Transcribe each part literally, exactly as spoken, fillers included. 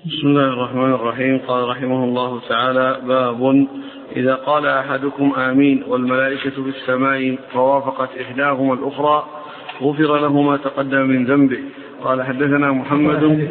بسم الله الرحمن الرحيم. قال رحمه الله تعالى: باب إذا قال أحدكم آمين والملائكة في السماء فوافقت إحداهما الأخرى غفر له ما تقدم من ذنبه. قال حدثنا محمد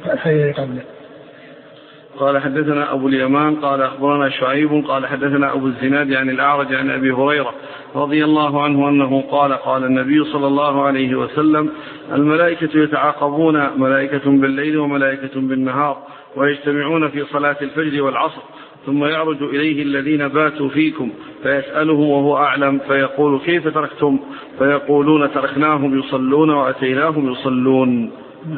قال حدثنا أبو اليمان قال أخبرنا شعيب قال حدثنا أبو الزناد عن الأعرج عن أبي هريرة رضي الله عنه أنه قال: قال النبي صلى الله عليه وسلم: الملائكة يتعاقبون، ملائكة بالليل وملائكة بالنهار، ويجتمعون في صلاة الفجر والعصر، ثم يعرج إليه الذين باتوا فيكم فيسألهم وهو أعلم فيقول: كيف تركتم؟ فيقولون: تركناهم يصلون وأتيناهم يصلون.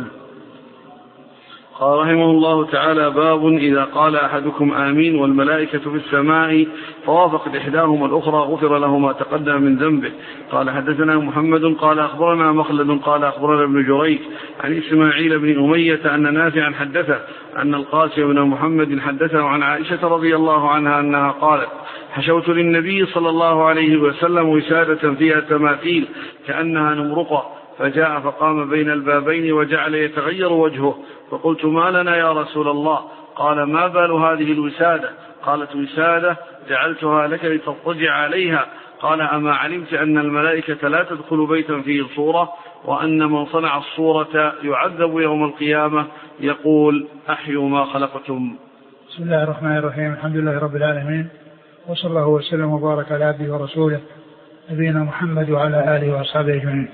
قال رحمه الله تعالى: باب إذا قال أحدكم آمين والملائكة في السماء فوافقت إحداهما الأخرى غفر له ما تقدم من ذنبه. قال حدثنا محمد قال أخبرنا مخلد قال أخبرنا ابن جريج عن إسماعيل بن أمية أن نافعا حدثه أن القاسم بن محمد حدثه عن عائشة رضي الله عنها أنها قالت: حشوت للنبي صلى الله عليه وسلم وسادة فيها تماثيل كأنها نمرقة، فجاء فقام بين البابين وجعل يتغير وجهه، فقلت: ما لنا يا رسول الله؟ قال: ما بال هذه الوسادة؟ قالت: وسادة جعلتها لك لتضطجع عليها. قال: أما علمت أن الملائكة لا تدخل بيتا فيه صورة، وأن من صنع الصورة يعذب يوم القيامة؟ يقول: أحيوا ما خلقتم. بسم الله الرحمن الرحيم. الحمد لله رب العالمين، وصلى الله وسلم وبارك على عبده ورسوله نبينا محمد وعلى آله وأصحابه أجمعين.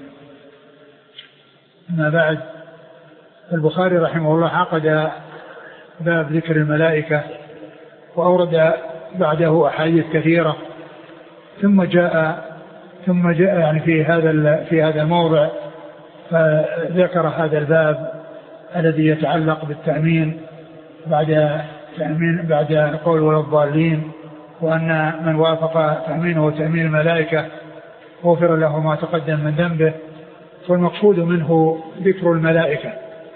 أما بعد، البخاري رحمه الله عقد باب ذكر الملائكة وأورد بعده أحاديث كثيرة، ثم جاء ثم جاء يعني في هذا في هذا الموضع فذكر هذا الباب الذي يتعلق بالتأمين بعد تأمين بعد القول ولا الضالين، وأن من وافق تأمينه وتأمين الملائكة غفر له ما تقدم من ذنبه. والمقصود منه ذكر الملائكة،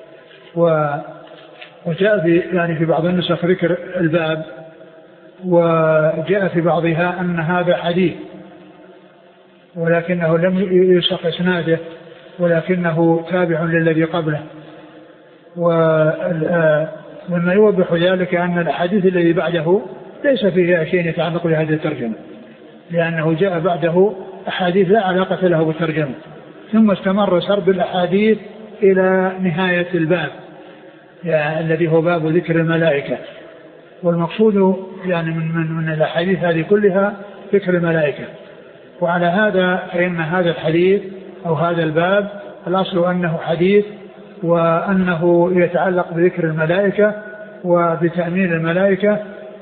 وجاء في يعني في بعض النسخ ذكر الباب، وجاء في بعضها أن هذا حديث ولكنه لم يسق إسناده، ولكنه تابع للذي قبله. ومما يوضح ذلك أن الحديث الذي بعده ليس فيه شيء يتعلق بهذه الترجمة، لأنه جاء بعده أحاديث لا علاقة له بالترجمة، ثم استمر سرد الأحاديث إلى نهاية الباب يعني الذي هو باب ذكر الملائكة. والمقصود يعني من, من, من الأحاديث هذه كلها ذكر الملائكة. وعلى هذا فإن هذا الحديث أو هذا الباب الأصل أنه حديث، وأنه يتعلق بذكر الملائكة وبتأمين الملائكة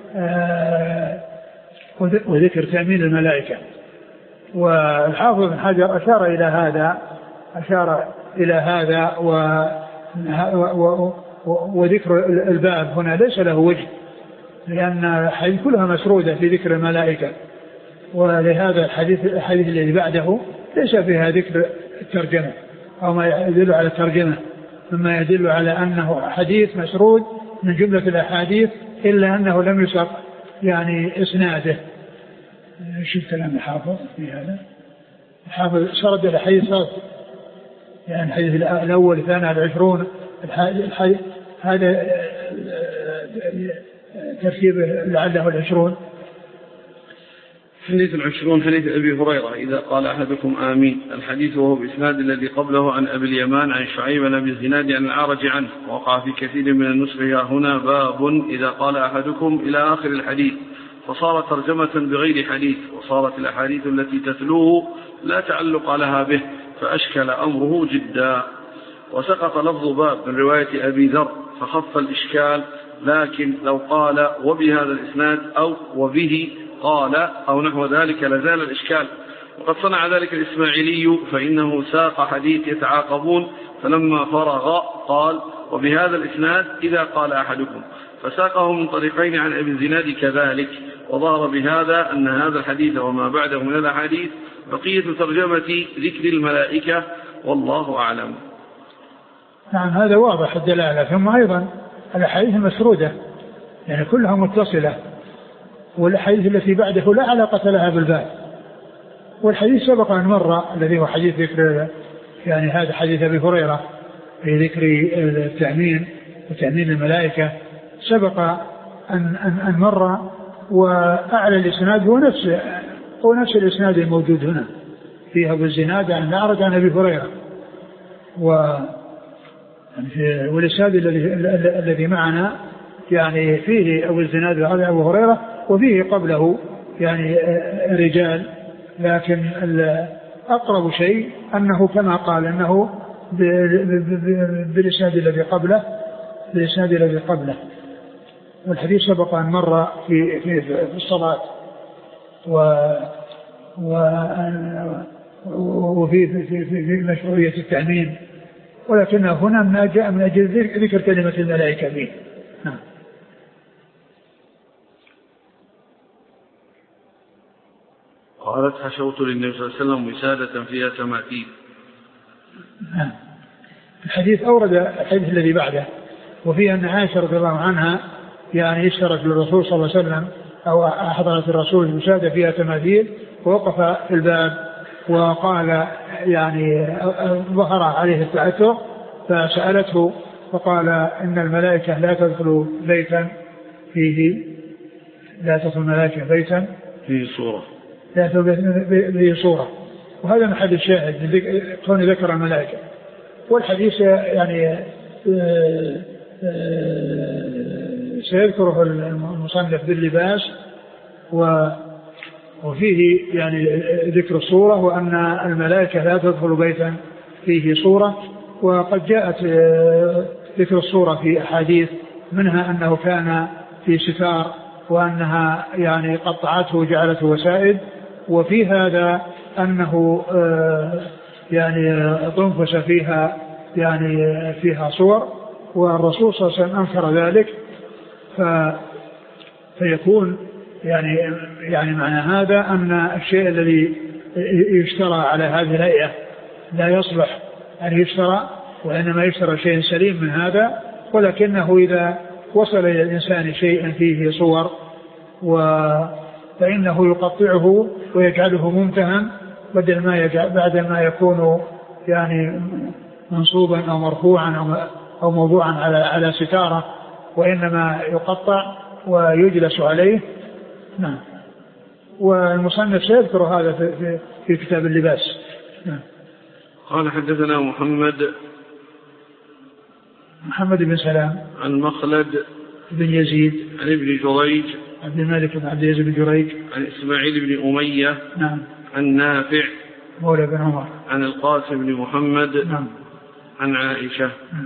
وذكر تأمين الملائكة. والحافظ بن حجر أشار إلى هذا أشار إلى هذا و وذكر الباب هنا ليس له وجه، لأن الحديث كلها مسرودة في ذكر الملائكة، ولهذا الحديث الحديث الذي بعده ليس فيها ذكر الترجمة أو ما يدل على الترجمة، مما يدل على أنه حديث مسرود من جملة الأحاديث، إلا أنه لم يسق يعني إسناده. شوف كلام الحافظ في هذا، الحافظ سرد الحديث صرد يعني الحديث الأول الثاني العشرون، هذا ترتيبه لعله العشرون. حديث العشرون حديث أبي هريرة: إذا قال أحدكم آمين. الحديث وهو بإسناد الذي قبله عن أبي اليمان عن شعيب بن أبي الزناد عن الأعرج عنه، وقع في كثير من النسخ هنا باب إذا قال أحدكم إلى آخر الحديث، فصار ترجمة بغير حديث، وصارت الأحاديث التي تتلوه لا تعلق لها به، فأشكل أمره جدا. وسقط لفظ باب من رواية أبي ذر فخف الإشكال، لكن لو قال وبهذا الإسناد أو وبه قال أو نحو ذلك لزال الإشكال. وقد صنع ذلك الإسماعيلي، فإنه ساق حديث يتعاقبون، فلما فرغ قال: وبهذا الإسناد إذا قال أحدكم، فساقه من طريقين عن أبي الزناد كذلك. وظهر بهذا أن هذا الحديث وما بعده من الأحاديث بقية ترجمة ذكر الملائكة، والله أعلم. نعم، هذا واضح الدلالة. ثم أيضا الأحاديث المسرودة يعني كلها متصلة، والأحاديث التي بعده لا علاقة لها بالباب. والحديث سبق أن مر الذي هو حديث ذكر يعني هذا حديث أبي هريرة في ذكر التأمين وتأمين الملائكة سبق أن, أن, أن مر، وأعلى الإسناد هو نفس هو نفس الإسناد الموجود هنا في أبو الزناد عن الأعرج عن أبي هريرة، والإسناد الذي الذي معنا يعني فيه أبو الزناد عن أبي هريرة وفيه قبله يعني رجال، لكن أقرب شيء أنه كما قال أنه بالإسناد الذي قبله بالإسناد الذي قبله والحديث سبق أن مر في في في الصلاة و وفي في في في مشروعية التأمين، ولكن هنا ما جاء من أجل ذكر كلمة الملائكة فيه. نعم. قالت حشوت للنبي صلى الله عليه وسلم وسادة فيها تماثيل. نعم. الحديث أورد الحديث الذي بعده وفيه أن عائشة رضي الله عنها يعني اشترت للرسول صلى الله عليه وسلم أو حضرت الرسول وسادة فيها تماثيل، ووقف في الباب وقال يعني ظهر عليه التعثر فسألته فقال إن الملائكة لا تدخل بيتا فيه لا تدخل الملائكة بيتا فيه صورة لا تدخل فيه صورة، وهذا محل الشاهد كون ذكر الملائكة. والحديث يعني سيذكره المصنف باللباس وفيه يعني ذكر الصورة وأن الملائكة لا تدخل بيتا فيه صورة، وقد جاءت ذكر الصورة في أحاديث منها أنه كان في ستار وأنها يعني قطعته وجعلته وسائد، وفي هذا أنه يعني طنفس فيها يعني فيها صور، والرسول صلى الله عليه وسلم أنكر ذلك، ف فيكون يعني يعني معنى هذا أن الشيء الذي يشترى على هذه الهيئة لا يصلح أن يشترى، وإنما يشترى شيء سليم من هذا، ولكنه إذا وصل إلى الإنسان شيء فيه صور فإنه يقطعه ويجعله ممتهن بدل ما يجعل بعد ما يكون يعني منصوبا أو مرفوعا أو موضوعا على على ستارة، وإنما يقطع ويجلس عليه. نعم. والمصنف سيذكر هذا في, في, في كتاب اللباس. نعم. قال حدثنا محمد محمد بن سلام عن مخلد بن يزيد عن ابن جريج عبد الملك بن عبد العزيز بن جريج عن إسماعيل بن أمية نعم عن نافع مولى بن عمر عن القاسم بن محمد نعم عن عائشة. نعم.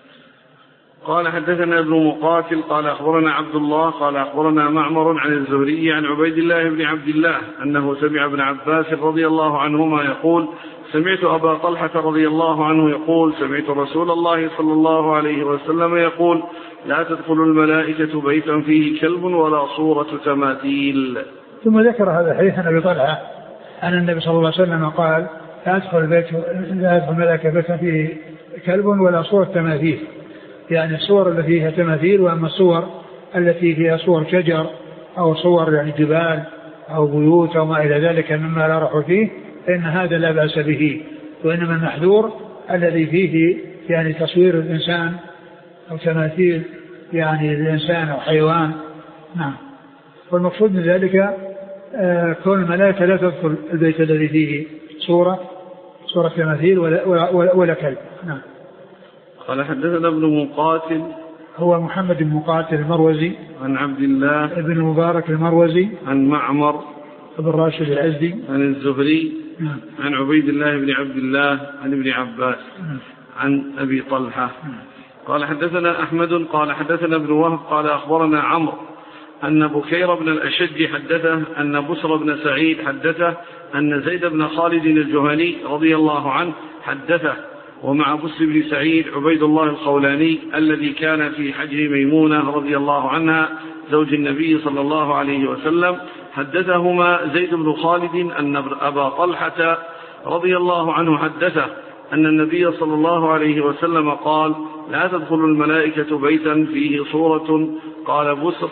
قال حدثنا ابن مقاتل قال أخبرنا عبد الله قال أخبرنا معمر عن الزهري عن عبيد الله بن عبد الله أنه سمع ابن عباس رضي الله عنهما يقول سمعت أبا طلحة رضي الله عنه يقول سمعت رسول الله صلى الله عليه وسلم يقول لا تدخل الملائكة بيتا فيه كلب ولا صورة تماثيل. ثم ذكر هذا الحديث عن أبي طلحة أن النبي صلى الله عليه وسلم قال لا تدخل البيت لا تدخل الملائكة بيتا فيه كلب ولا صورة تماثيل، يعني الصور التي فيها تماثيل، وأما الصور التي فيها صور شجر أو صور يعني جبال أو بيوت أو ما إلى ذلك مما لا روح فيه فإن هذا لا بأس به، وإنما المحذور الذي فيه يعني تصوير الإنسان أو تماثيل يعني الإنسان أو حيوان. نعم. والمقصود من ذلك آه كون الملائكة لا تدخل البيت الذي فيه صورة صورة تماثيل ولا, ولا, ولا كلب. نعم. قال حدثنا ابن مقاتل هو محمد بن مقاتل المروزي عن عبد الله ابن المبارك المروزي عن معمر ابن راشد الأزدي عن الزهري نعم. عن عبيد الله بن عبد الله عن ابن عباس نعم. عن أبي طلحة. نعم. قال حدثنا أحمد قال حدثنا ابن وهب قال أخبرنا عمرو أن بكير بن الأشج حدثه أن بسر بن سعيد حدثه أن زيد بن خالد الجهني رضي الله عنه حدثه، ومع بسر بن سعيد عبيد الله الخولاني الذي كان في حجر ميمونة رضي الله عنها زوج النبي صلى الله عليه وسلم، حدثهما زيد بن خالد أن أبا طلحة رضي الله عنه حدثه أن النبي صلى الله عليه وسلم قال لا تدخل الملائكة بيتا فيه صورة. قال بسر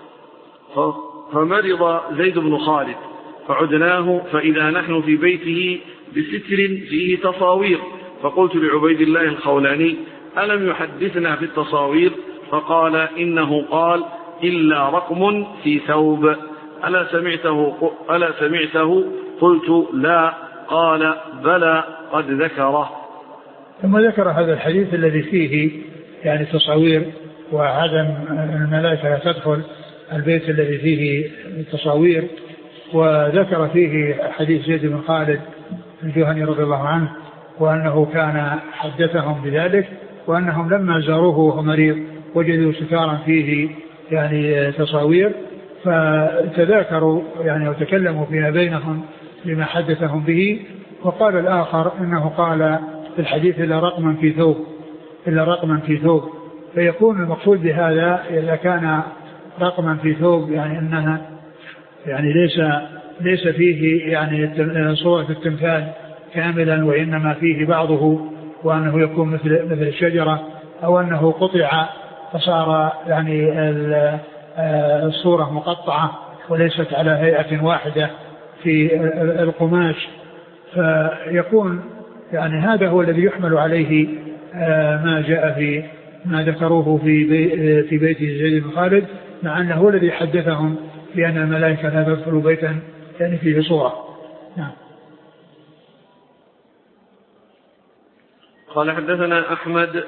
فمرض زيد بن خالد فعدناه فإذا نحن في بيته بستر فيه تصاوير، فقلت لعبيد الله الخولاني ألم يحدثنا في التصاوير؟ فقال إنه قال إلا رقم في ثوب. ألا سمعته, ألا سمعته؟ قلت لا. قال بلى قد ذكره. ثم ذكر هذا الحديث الذي فيه يعني تصاوير وعدم الملائكة لا تدخل البيت الذي فيه تصاوير، وذكر فيه حديث زيد بن خالد الجهني رضي الله عنه وأنه كان حدثهم بذلك، وأنهم لما زاروه وهو مريض وجدوا ستارا فيه يعني تصاوير فتذاكروا يعني وتكلموا فيها بينهم لما حدثهم به. وقال الآخر إنه قال في الحديث إلا رقما في ثوب إلا رقما في ثوب فيكون المقصود بهذا إذا كان رقما في ثوب يعني أنها يعني ليس ليس فيه يعني صورة التمثال كاملا وإنما فيه بعضه، وأنه يكون مثل مثل الشجرة، أو أنه قطع فصار يعني الصورة مقطعة وليست على هيئة واحدة في القماش، فيكون يعني هذا هو الذي يحمل عليه ما جاء في ما ذكروه في بي في بيت زيد بن خالد، مع أنه هو الذي حدثهم بأن الملائكة لا تدخل بيتا يعني فيه صورة. نعم. قال حدثنا أحمد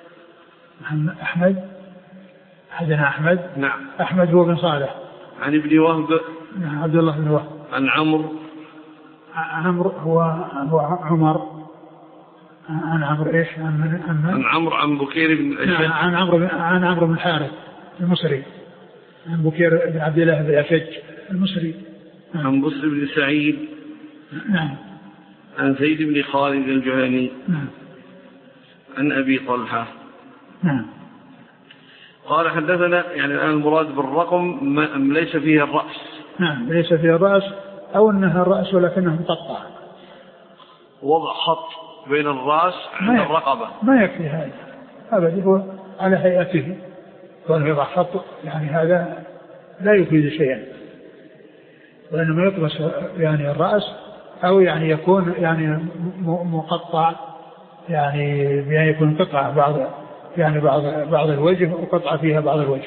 أحمد حدثنا أحمد نعم أحمد هو بن صالح عن ابن وهب نعم عبد الله بن وهب عن عمرو عمرو هو هو عمر عن عمرو ايش عن عن, عن عمرو عن بكير بن الأشج عن عمرو عن عمرو بن الحارث المصري عن بكير بن عبد الله بن الأشج المصري نعم. عن بصر بن سعيد نعم عن زيد بن خالد الجهني نعم عن أبي طلحة نعم. قال حدثنا يعني الآن المراد بالرقم ليس فيه الرأس. نعم ليس فيه الرأس أو أنها الرأس ولكنه مقطع، وضع خط بين الرأس عند الرقبة ما يكفي هذا أبدا، هو على هيئته وأنه يضع خط يعني هذا لا يفيد شيئا، وإنما يطمس يعني الرأس أو يعني يكون يعني مقطع يعني بأن يكون قطعة بعض يعني بعض بعض الوجه وقطعة فيها بعض الوجه.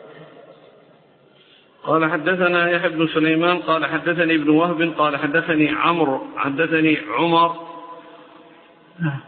قال حدثنا يحيى بن سليمان قال حدثني ابن وهب قال حدثني عمرو حدثني عمر نعم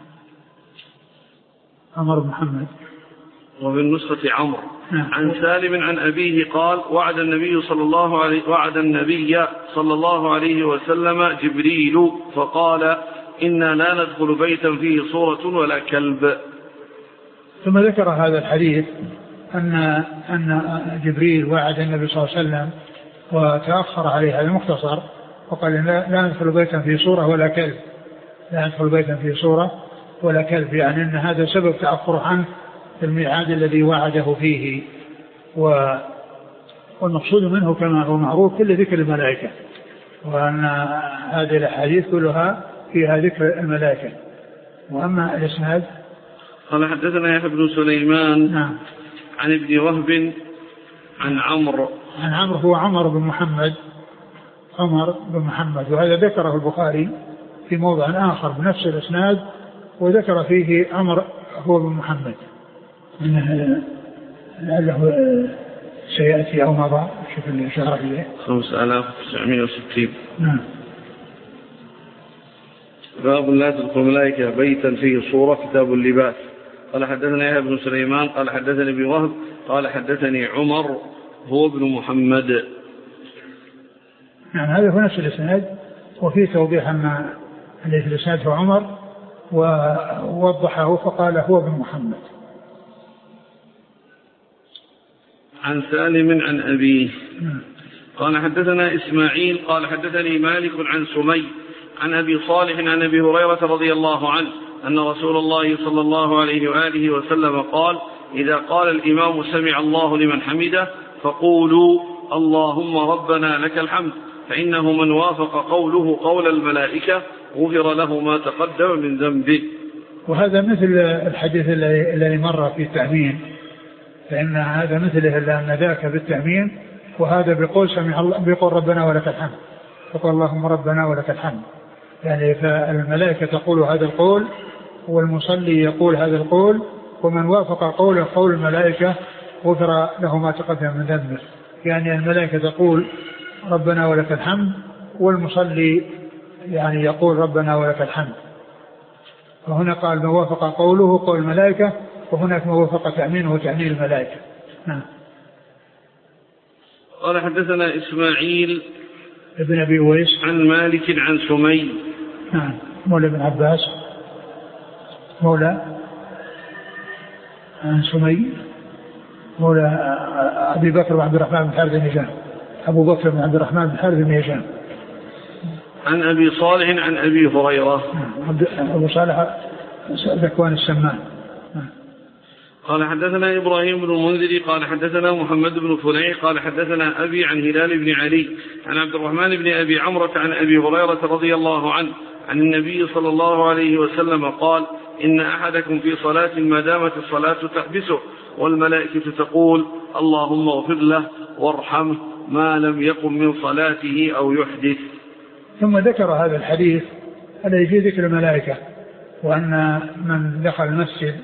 عمر بن محمد وبالنسخة عمرو نعم. عن سالم عن أبيه قال وعد النبي صلى الله عليه وعد النبي صلى الله عليه وسلم جبريل فقال إنا لا ندخل بيتا فيه صورة ولا كلب. ثم ذكر هذا الحديث أن أن جبريل وعد النبي صلى الله عليه وسلم وتأخر عليه هذا المختصر وقال لا ندخل بيتا فيه صورة ولا كلب لا ندخل بيتا فيه صورة ولا كلب، يعني أن هذا سبب تأخر عنه في الميعاد الذي وعده فيه. والمقصود منه كما هو معروف كل ذكر الملائكة، وأن هذه الأحاديث كلها فيها ذكر الملائكة. وأما الإسناد قال حدثنا يحيى بن سليمان نعم. عن ابن وهب عن عمرو عن عمرو هو عمر بن محمد عمر بن محمد، وهذا ذكره البخاري في موضع آخر بنفس الإسناد وذكر فيه عمر هو بن محمد لعله سيأتي أو مضى شوف الإشارة إليه خمسة آلاف وتسعمائة وستين. نعم. باب لا تدخل الملائكة بيتا فيه صورة كتاب اللباس. قال حدثنا يحيى بن سليمان قال حدثني ابن وهب قال حدثني عمر هو ابن محمد. نعم هذا هو نفس الإسناد وفيه توضيح أن الذي في الإسناد هو عمر ووضحه فقال هو ابن محمد. عن سالم عن أبيه قال حدثنا إسماعيل قال حدثني مالك عن سمي عن أبي صالح عن أبي هريرة رضي الله عنه أن رسول الله صلى الله عليه وآله وسلم قال إذا قال الإمام سمع الله لمن حمده فقولوا اللهم ربنا لك الحمد، فإنه من وافق قوله قول الملائكة غفر له ما تقدم من ذنبه. وهذا مثل الحديث الذي مر في التأمين، فإن هذا مثله لأن ذاك بالتأمين وهذا بقول سمع الله بقول ربنا ولك الحمد، فقال اللهم ربنا ولك الحمد، يعني فالملائكة تقول هذا القول والمصلي يقول هذا القول ومن وافق قوله قول الملائكة غفر له ما تقدم من ذنبه. يعني الملائكة تقول ربنا ولك الحمد، والمصلي يعني يقول ربنا ولك الحمد. وهنا قال من وافق قوله قول الملائكة، وهناك من وافق تأمينه وتأمين الملائكة. نعم. قال حدثنا إسماعيل ابن أبي أويس عن مالك عن سمي نعم مولى بن عباس مولى عن سمي مولى أبي بكر بن عبد الرحمن بن حارث بن هشام أبو بكر بن عبد الرحمن بن حارث بن هشام عن أبي صالح عن أبي هريرة. أبو صالح ذكوان السمان. قال حدثنا إبراهيم بن المنذر قال حدثنا محمد بن فليح قال حدثنا أبي عن هلال بن علي عن عبد الرحمن بن أبي عمرة عن أبي هريرة رضي الله عنه عن النبي صلى الله عليه وسلم قال إن أحدكم في صلاة ما دامت الصلاة تحبسه والملائكة تقول اللهم اغفر له وارحمه ما لم يقم من صلاته أو يحدث. ثم ذكر هذا الحديث الذي فيه ذكر الملائكة، وأن من دخل المسجد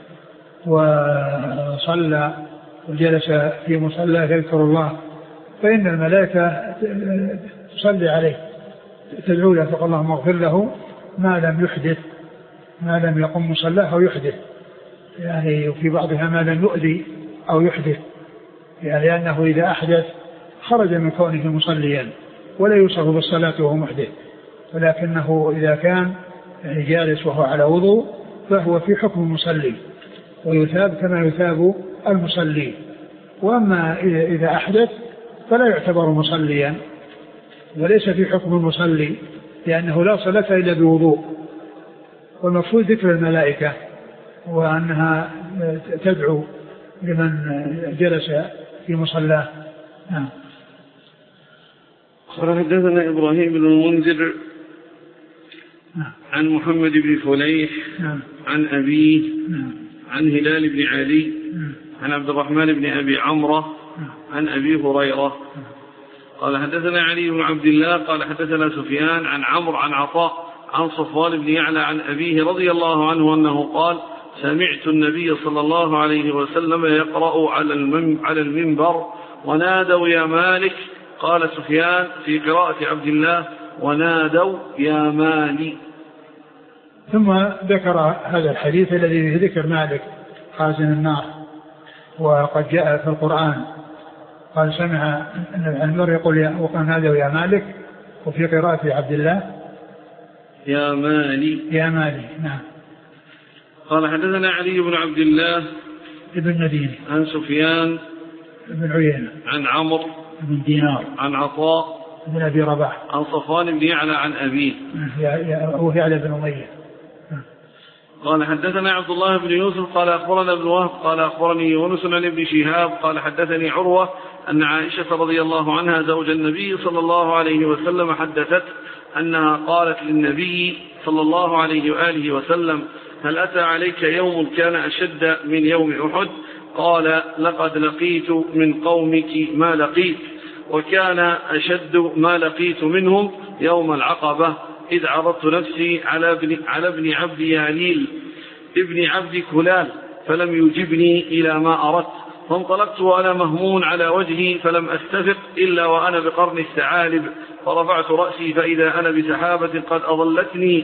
وصلى وجلس في مصلى يذكر الله فإن الملائكة تصلي عليه تدعو له فقال اللهم اغفر له ما لم يحدث ما لم يقم مصلاه أو يحدث، يعني في بعضها ما لم يؤذي أو يحدث، يعني لأنه إذا أحدث خرج من كونه مصليا ولا يوصف بالصلاة وهو محدث، ولكنه إذا كان يعني جالس وهو على وضوء فهو في حكم المصلي ويثاب كما يثاب المصلي. وأما إذا أحدث فلا يعتبر مصليا وليس في حكم المصلي، لأنه لا صلاة إلا بوضوء. والمفروض ذكر الملائكة وأنها تدعو لمن جلس في مصلاه. نعم. قال حدثنا إبراهيم بن المنذر عن محمد بن فليح عن أبيه عن هلال بن علي عن عبد الرحمن بن أبي عمرة عن أبي هريرة قال حدثنا علي بن عبد الله قال حدثنا سفيان عن عمرو عن عطاء عن صفوان بن يعلى عن أبيه رضي الله عنه أنه قال سمعت النبي صلى الله عليه وسلم يقرأ على المنبر ونادوا يا مالك. قال سفيان في قراءة عبد الله ونادوا يا مالي. ثم ذكر هذا الحديث الذي فيه ذكر مالك خازن النار، وقد جاء في القرآن قال سمع أن المرء يقول وقال نادوا يا مالك، وفي قراءة عبد الله يا مالي يا مالي. نعم. قال حدثنا علي بن عبد الله ابن مدينة عن سفيان بن عيينة عن عمرو بن دينار عن عطاء بن أبي رباح عن صفوان بن يعلى عن أبيه هو يعلى بن أمية. قال حدثنا عبد الله بن يوسف قال أخبرنا ابن وهب قال أخبرني يونس عن ابن شهاب قال حدثني عروة أن عائشة رضي الله عنها زوج النبي صلى الله عليه وسلم حدثت أنها قالت للنبي صلى الله عليه وآله وسلم هل أتى عليك يوم كان أشد من يوم أحد؟ قال لقد لقيت من قومك ما لقيت، وكان أشد ما لقيت منهم يوم العقبة إذ عرضت نفسي على ابن, على ابن عبد ياليل ابن عبد كلال فلم يجبني إلى ما أردت، فانطلقت وأنا مهمون على وجهي فلم أستفق إلا وأنا بقرن الثعالب، فرفعت رأسي فإذا أنا بسحابة قد أضلتني،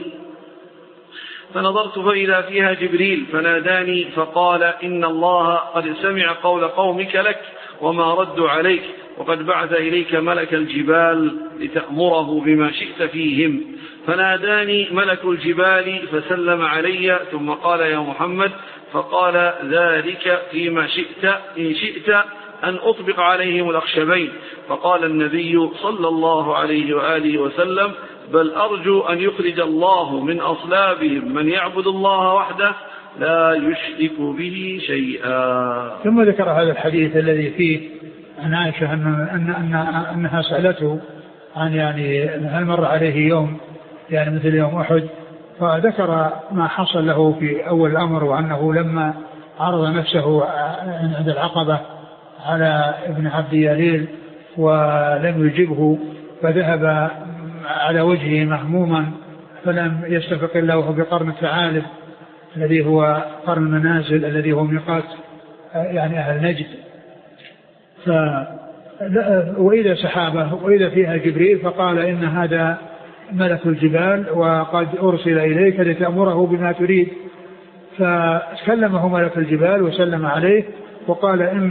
فنظرت فإذا فيها جبريل فناداني فقال إن الله قد سمع قول قومك لك وما ردوا عليك، وقد بعث إليك ملك الجبال لتأمره بما شئت فيهم. فناداني ملك الجبال فسلم علي ثم قال يا محمد، فقال ذلك فيما شئت إن شئت أن أطبق عليهم الأخشبين. فقال النبي صلى الله عليه وآله وسلم بل أرجو أن يخرج الله من أصلابهم من يعبد الله وحده لا يشرك به شيئا. ثم ذكر هذا الحديث الذي فيه عن عائشة أن أن أن أنها سألته عن يعني هل مر عليه يوم يعني مثل يوم أحد، فذكر ما حصل له في أول الأمر، وأنه لما عرض نفسه عند العقبة على ابن عبد ياليل ولم يجبه فذهب على وجهه مهموما فلم يستفق إلا وهو بقرن الثعالب، الذي هو قرن المنازل الذي هو ميقات يعني أهل نجد. ف وإذا سحابة وإذا فيها جبريل فقال إن هذا ملك الجبال وقد أرسل إليك لتأمره بما تريد. فكلمه ملك الجبال وسلم عليه وقال إن,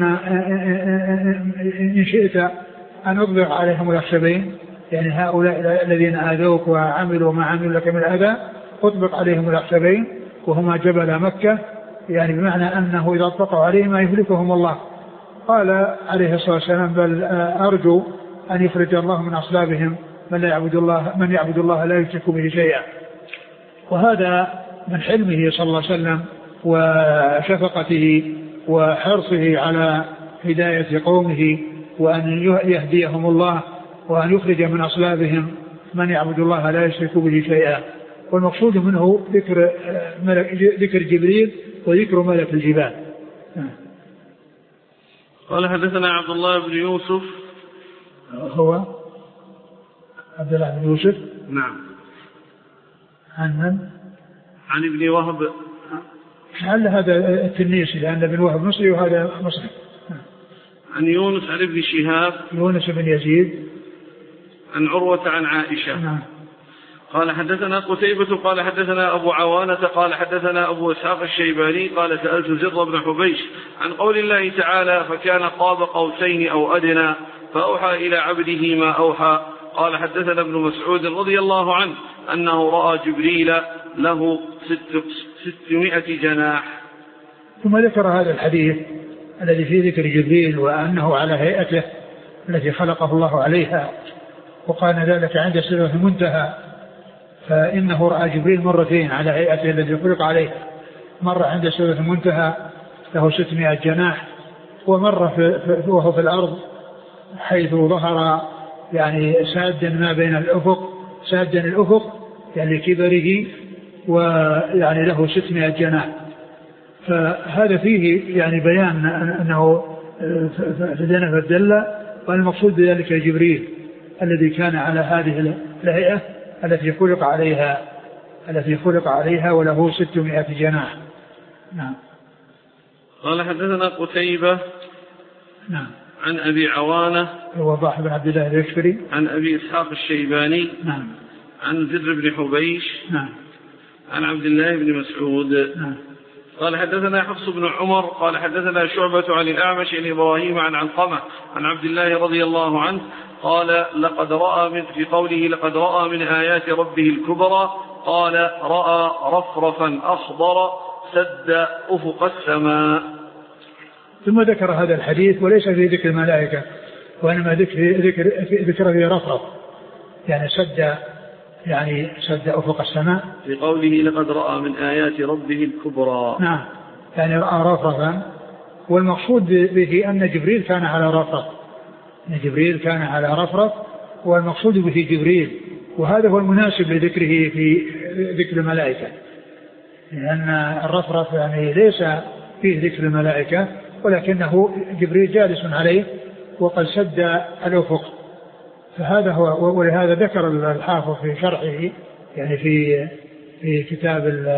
إن شئت أن أطبق عليهم الأخشبين، يعني هؤلاء الذين آذوك وعملوا ما عملوا لك من الأذى أطبق عليهم الأخشبين وهما جبل مكة، يعني بمعنى أنه إذا أطبقوا عليهما يهلكهم الله. قال عليه الصلاة والسلام بل أرجو أن يخرج الله من أصلابهم من لا يعبد الله من يعبد الله لا يشرك به شيئا. وهذا من حلمه صلى الله عليه وسلم وشفقته وحرصه على هداية قومه وأن يهديهم الله وأن يخرج من أصلابهم من يعبد الله لا يشرك به شيئا. والمقصود منه ذكر ذكر جبريل وذكر ملك الجبال. قال حدثنا عبد الله بن يوسف. هو عبد الله بن يوسف. نعم. عن من؟ عن ابن وهب. هل هذا التنيسي لأن ابن وهب مصري وهذا مصري. عن يونس عن ابن شهاب. يونس بن يزيد. عن عروة عن عائشة. نعم. قال حدثنا قتيبة قال حدثنا أبو عوانة قال حدثنا أبو إسحاق الشيباني قال سألت زر بن حبيش عن قول الله تعالى فكان قاب قوسين أو أدنى فأوحى إلى عبده ما أوحى. قال حدثنا ابن مسعود رضي الله عنه أنه رأى جبريل له ستمائة جناح. ثم ذكر هذا الحديث الذي فيه ذكر جبريل وأنه على هيئته التي خلقه الله عليها، وقال ذلك عند سدرة المنتهى، فإنه رأى جبريل مرتين على هيئته الذي خلق عليها، مرة عند سدرة المنتهى له ستمائة جناح، ومرة في وهو في الأرض حيث ظهر يعني سادا ما بين الأفق سادا الأفق يعني كبره، ويعني له ستمائة جناح. فهذا فيه يعني بيان أنه فدنا فدل، والمقصود بذلك جبريل الذي كان على هذه الهيئة التي خلق عليها التي خلق عليها وله ستمائة جناح. نعم. قال حدثنا قتيبة. نعم. عن أبي عوانة وضاح بن عبد الله اليكفري. عن أبي إسحاق الشيباني. نعم. عن زر بن حبيش. نعم. عن عبد الله بن مسعود. نعم. قال حدثنا حفص بن عمر قال حدثنا شعبة عن الأعمش عن إبراهيم عن علقمة عن عبد الله رضي الله عنه قال لقد رأى من في قوله لقد رأى من آيات ربه الكبرى قال رأى رفرفا أخضر سد أفق السماء. ثم ذكر هذا الحديث وليس في ذكر الملائكة وإنما ذكر ذكر ذكر في رفرف، يعني سد يعني سد أفق السماء في قوله لقد رأى من آيات ربه الكبرى. نعم، يعني رأى رفرفا، والمقصود به أن جبريل كان على رفرف، أن جبريل كان على رفرف، والمقصود به جبريل، وهذا هو المناسب لذكره في ذكر الملائكة، لأن الرفرف يعني ليس فيه ذكر الملائكة ولكنه جبريل جالس عليه وقد سد الأفق. فهذا هو، ولهذا ذكر الحافظ في شرحه يعني في في كتاب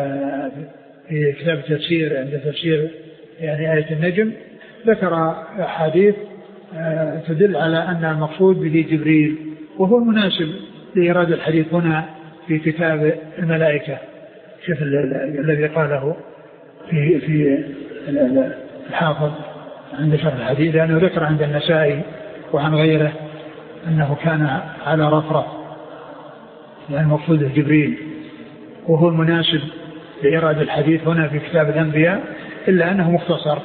في كتاب التفسير عند تفسير يعني آية النجم ذكر حديث تدل على أن المقصود به جبريل، وهو المناسب لإرادة الحديث هنا في كتاب الملائكة. شوف الذي قاله في في الحافظ عند شرح الحديث، لأنه ذكر عند النسائي وعن غيره أنه كان على رفرف، يعني المقصود جبريل، وهو المناسب لإرادة الحديث هنا في كتاب الأنبياء، إلا أنه مختصر.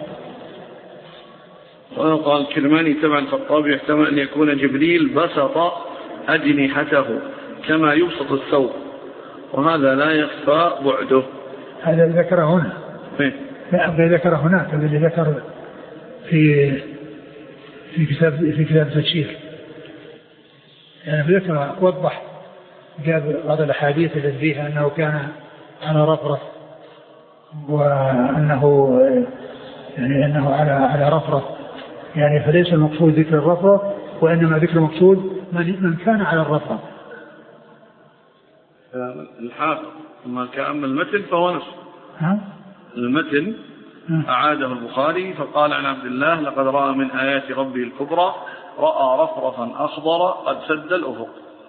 وقال الكرماني تبع الخطابي يحتمل أن يكون جبريل بسط أجنحته كما يبسط الثوب، وهذا لا يخفى بعده. هذا ذكره هنا فين؟ لا ذكره هناك الذي ذكر في في كتاب في كتاب التفسير، يعني ذكر وضح جاب بعض الأحاديث التي فيها أنه كان على رفرف، وأنه يعني أنه على على رفرف، يعني فليس المقصود ذكر الرفرف، وإنما ذكر المقصود من كان على الرفرف. الحافظ ما كأما المتن فهو نص. المتن أعاده البخاري فقال عن عبد الله لقد رأى من آيات ربه الكبرى رأى رفرفا أخضر قد سد الأفق.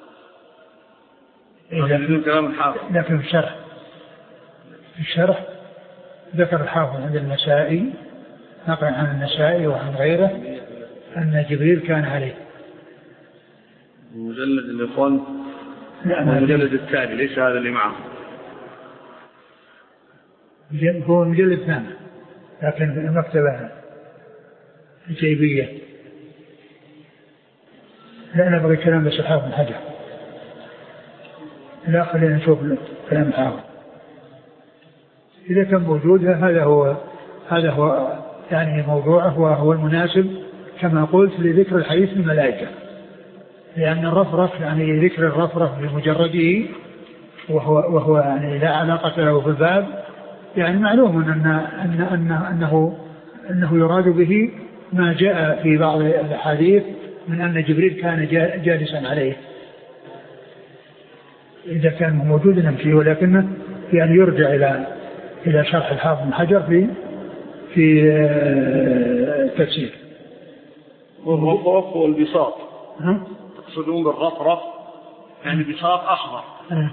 لكن كلام الحافظ لكن في الشرح في الشرح ذكر الحافظ عند النسائي نقل عن النسائي وعن غيره أن جبريل كان عليه. مجلد الإخوان المجلد الثاني ليس هذا اللي معه هو المجلد الثاني لكن المكتبة الجيبية. لا أنا بغي كلام بس الحافظ بن حجر لا خلينا نشوف كلام الحافظ إذا كان موجود هذا هو هذا هو يعني موضوعه وهو المناسب كما قلت لذكر الحديث الملائكة لأن الرفرف يعني ذكر الرفرف بمجرده وهو وهو يعني لا علاقة له بالباب يعني معلوم أن أن أن أنه أنه يراد به ما جاء في بعض الأحاديث من أن جبريل كان جالسا عليه إذا كان موجودا فيه ولكنه يعني يرجع إلى إلى شرح الحافظ بن حجر في في التفسير. والرفرف والبساط تقصدون بالرفرف يعني بساط أخضر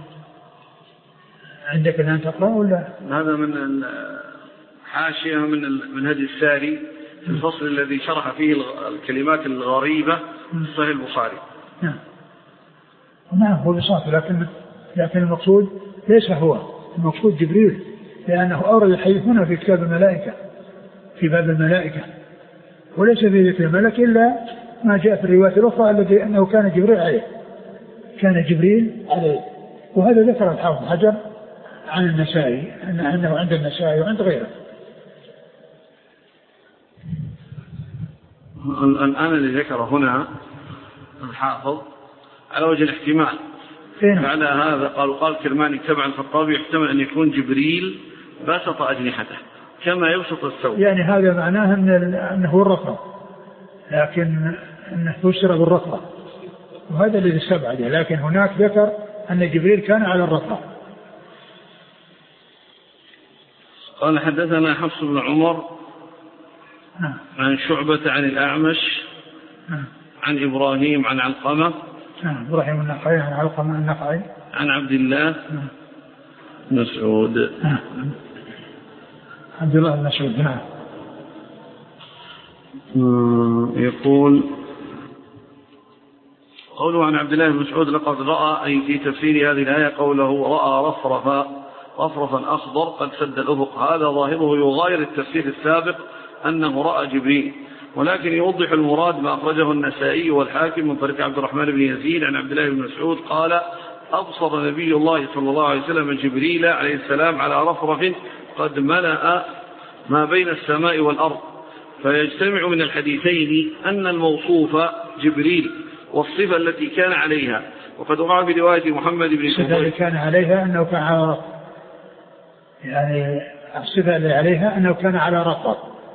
عندك الآن تقرأ ولا؟ هذا من حاشية من من هدي الساري في الفصل الذي شرح فيه الكلمات الغريبة في صحيح البخاري. نعم نعم هو بساط لكن لكن المقصود ليس هو المقصود جبريل لأنه أورد الحديث هنا في كتاب الملائكة في باب الملائكة وليس في ذكر الملك إلا ما جاء في الروايات الأخرى التي أنه كان جبريل عليه كان جبريل عليه وهذا ذكر الحافظ حجر عن النسائي أنه عند النسائي وعند غيره. الآن اللي ذكر هنا الحافظ على وجه الاحتمال على هذا قالوا قال كرماني تبع الخطابي يحتمل أن يكون جبريل بسط أجنحته كما يبسط الثوب يعني هذا معناه أن أنه الرفرة لكن أنه فسر بالرفرة وهذا الذي استبعده لكن هناك ذكر أن جبريل كان على الرفرة. قال حدثنا حفص بن عمر عن شعبة عن الأعمش عن إبراهيم عن علقمة إبراهيم النخعي عن علقمة النخعي عن عبد الله مسعود عبد الله بن مسعود نعم يقول قوله عن عبد الله بن مسعود لقد رأى أي في تفسير هذه الآية قوله رأى رفرفا رفرفا أخضر قد سد الأفق هذا ظاهره يغاير التفسير السابق أنه رأى جبريل ولكن يوضح المراد ما أخرجه النسائي والحاكم من طريق عبد الرحمن بن يزيد عن عبد الله بن مسعود قال أبصر نبي الله صلى الله عليه وسلم جبريل عليه السلام على رفرف قد ملأ ما بين السماء والأرض فيجتمع من الحديثين أن الموصوف جبريل والصفة التي كان عليها وقد وقع في رواية محمد بن الصفة التي كان عليها أنه كان على رفرف يعني الصفة التي عليها أنه كان على رفرف.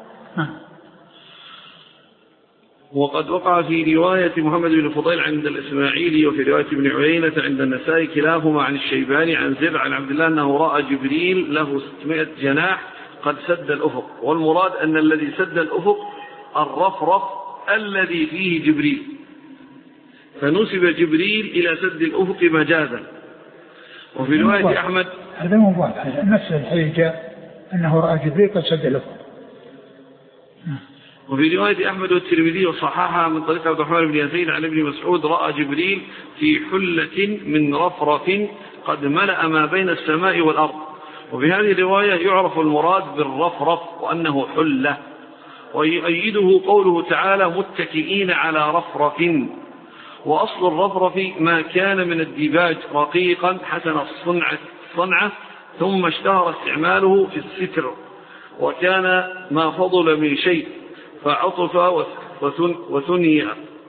وقد وقع في رواية محمد بن فضيل عند الإسماعيلي وفي رواية ابن عيينة عند النسائي كلاهما عن الشيباني عن زر عن عبد الله أنه رأى جبريل له ستمائة جناح قد سد الأفق والمراد أن الذي سد الأفق الرفرف الذي فيه جبريل فنسب جبريل إلى سد الأفق مجازا. وفي رواية أحمد هذا مو واضح نفس الحديث جاء أنه رأى جبريل قد سد الأفق. وفي رواية أحمد والترمذي وصححها من طريق عبد الرحمن بن يزيد عن ابن مسعود رأى جبريل في حلة من رفرف قد ملأ ما بين السماء والأرض. وفي هذه الرواية يعرف المراد بالرفرف وأنه حلة ويؤيده قوله تعالى متكئين على رفرف وأصل الرفرف ما كان من الديباج رقيقا حسن الصنعة صنعة ثم اشتهر استعماله في الستر وكان ما فضل من شيء فعطف وثني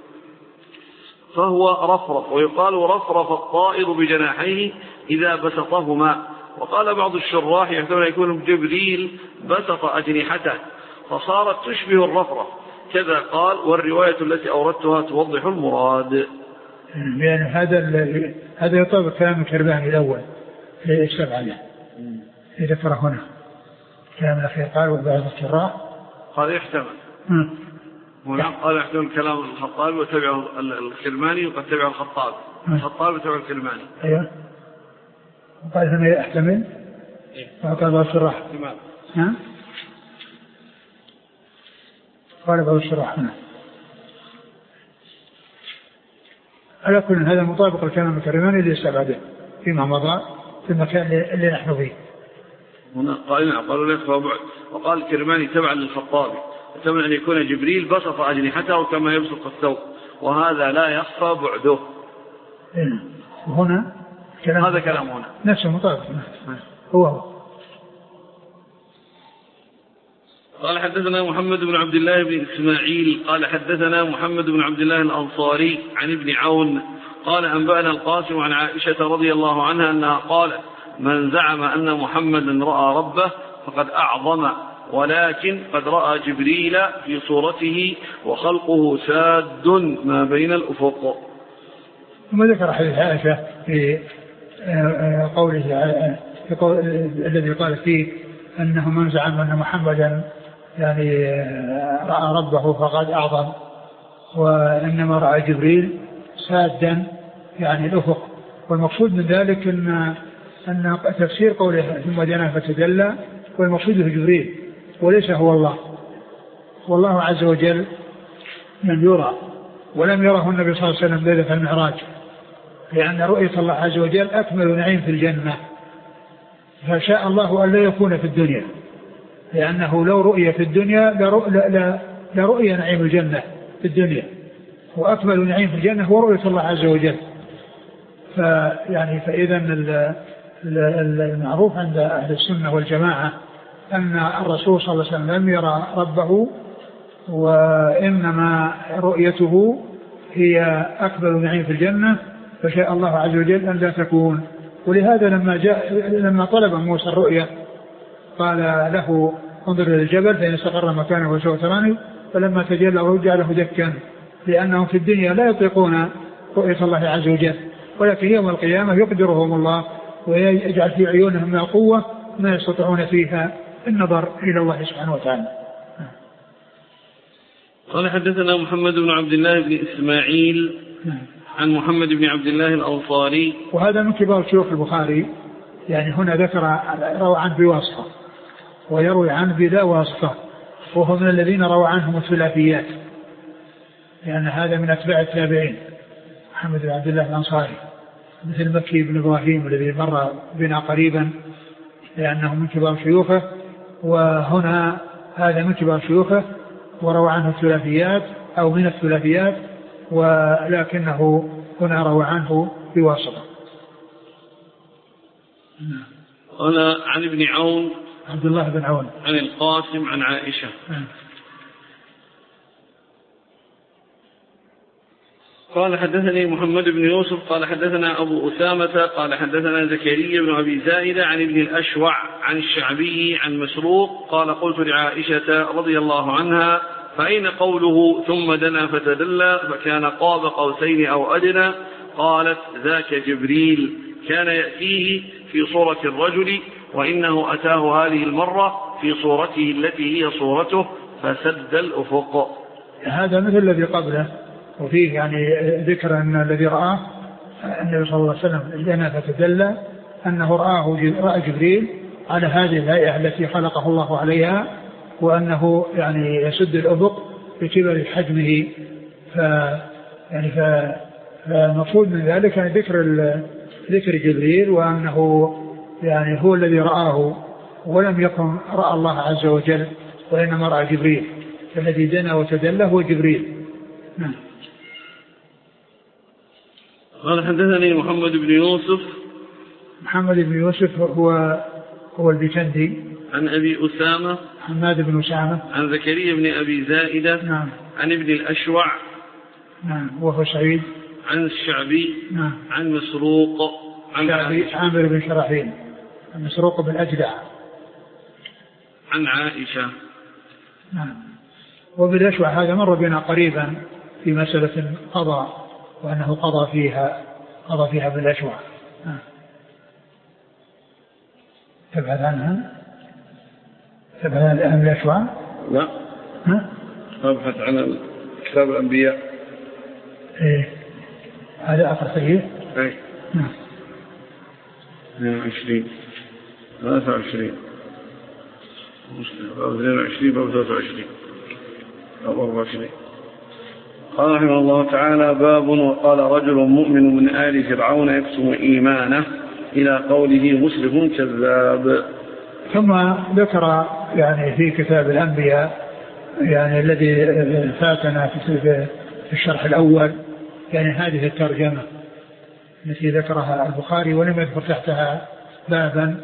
فهو رفرف ويقال رفرف الطائر بجناحيه إذا بسطهما. وقال بعض الشراح يحتمل أن يكون جبريل بسط أجنحته فصارت تشبه الرفرف كذا قال والرواية التي أوردتها توضح المراد. لأن هذا هذا يطابق كلام الكرباني الأول ليس عليه ذكر هنا كلام الأخير قال وبعض الشراح قال يحتمل ونعم قال يحتمل كلام الخطابي وتبعه الكرماني وقد تبعه الخطابي الخطابي وتبعه الكرماني. أيوة قال هنا يحتمل وقال بعض الشراح ها قال بعض الشراح هنا. على كل هذا مطابق الكلام الكرماني اللي استبعده فيما مضى في المكان اللي نحن فيه. هنا قائلنا قالوا لك فبعد وقال الكرماني تبعا للخطابي يحتمل أن يكون جبريل بسط أجنحته كما يبسط الثوب وهذا لا يخفى بعده. هنا كلام هذا كلام هنا نفسه مطابق هو هو. قال حدثنا محمد بن عبد الله بن إسماعيل قال حدثنا محمد بن عبد الله الأنصاري عن ابن عون قال أنبأنا القاسم عن عائشة رضي الله عنها أنها قالت من زعم أن محمدا رأى ربه فقد أعظم ولكن قد رأى جبريل في صورته وخلقه ساد ما بين الأفق. ثم ذكر حديث عائشة في قوله في قول الذي قال فيه أنه من زعم أن محمدا يعني رأى ربه فقد أعظم وإنما رأى جبريل سادا يعني الأفق. والمقصود من ذلك أن أن تفسير قوله ثم دنا فتدلى والمقصود في جبريل وليس هو الله. والله عز وجل من يرى ولم يره النبي صلى الله عليه وسلم ليلة المعراج لأن رؤية الله عز وجل أكمل نعيم في الجنة فشاء الله أن لا يكون في الدنيا لأنه لو رؤية في الدنيا لرؤية نعيم الجنة في الدنيا وأكمل نعيم في الجنة هو رؤية الله عز وجل. فيعني فإذا المعروف عند أهل السنة والجماعة أن الرسول صلى الله عليه وسلم لم يرى ربه وإنما رؤيته هي أكبر نعيم في الجنة فشاء الله عز وجل أن لا تكون. ولهذا لما جاء لما طلب موسى الرؤية قال له انظر إلى الجبل فإن استقر مكانه فسوف تراني فلما تجلى جعله دكا لأنهم في الدنيا لا يطيقون رؤية الله عز وجل ولكن يوم القيامة يقدرهم الله ويجعل في عيونهم من القوة ما يستطيعون فيها النظر إلى الله سبحانه وتعالى. قال حدثنا محمد بن عبد الله بن إسماعيل عن محمد بن عبد الله الأنصاري وهذا من كبار شيوخ البخاري يعني هنا ذكر روى عنه بواسطة ويروي عنه بلا واسطة وهو من الذين روى عنهم الثلاثيات لأن هذا من أتباع التابعين محمد بن عبد الله الأنصاري مثل مكي بن إبراهيم الذي مر بنا قريبا لأنه من كبار شيوخه وهنا هذا من كبار شيوخه وروى عنه الثلاثيات أو من الثلاثيات ولكنه هنا روى عنه بواسطة. هنا عن ابن عون عبد الله بن عون عن القاسم عن عائشة قال حدثني محمد بن يوسف قال حدثنا أبو أسامة قال حدثنا زكريا بن أبي زائدة عن ابن الأشوع عن الشعبي عن مسروق قال قلت لعائشة رضي الله عنها فأين قوله ثم دنا فتدلى فكان قاب قوسين أو أدنى قالت ذاك جبريل كان يأتيه في صورة الرجل وإنه أتاه هذه المرة في صورته التي هي صورته فسد الأفق. هذا مثل الذي قبله وفيه يعني ذكر أن الذي رآه النبي صلى الله عليه وسلم دنا فتدلى أنه رآه رأى جبريل على هذه الهيئة التي خلقه الله عليها وأنه يعني يسد الأفق بكبر حجمه ف يعني فالمفروض من ذلك يعني ذكر ذكر جبريل وأنه يعني هو الذي رآه ولم يكن رأى الله عز وجل وإنما رأى جبريل الذي دنا وتدلى هو جبريل. نعم. قال حدثني محمد بن يوسف محمد بن يوسف هو هو البيكندي عن أبي أسامة حماد بن أسامة عن زكريا بن أبي زائدة نعم عن ابن الأشوع نعم وهو سعيد عن الشعبي نعم عن مسروق عن عامر بن شراحيل مسروق بن أجدع عن عائشة نعم. وبالأشوع هذا مر بنا قريبا في مسألة قضى وأنه قضى فيها قضى فيها بالأشوع نعم. تبحث عنها سبع الأشواع؟ لا. ها؟ أبحث عن كتاب الأنبياء. إيه هذا آخر صحيح. إيه. نعم. اثنين وعشرين ثلاثة وعشرين أو اثنين وعشرين أو ثلاثة وعشرين أو أربعة وعشرين. قال رحمه الله تعالى: باب وقال رجل مؤمن من آل فرعون يكتم إيمانه إلى قوله مسرف كذاب. ثم ذكر يعني في كتاب الأنبياء يعني الذي فاتنا في الشرح الأول يعني هذه الترجمة التي ذكرها البخاري ولم يذكر تحتها بابا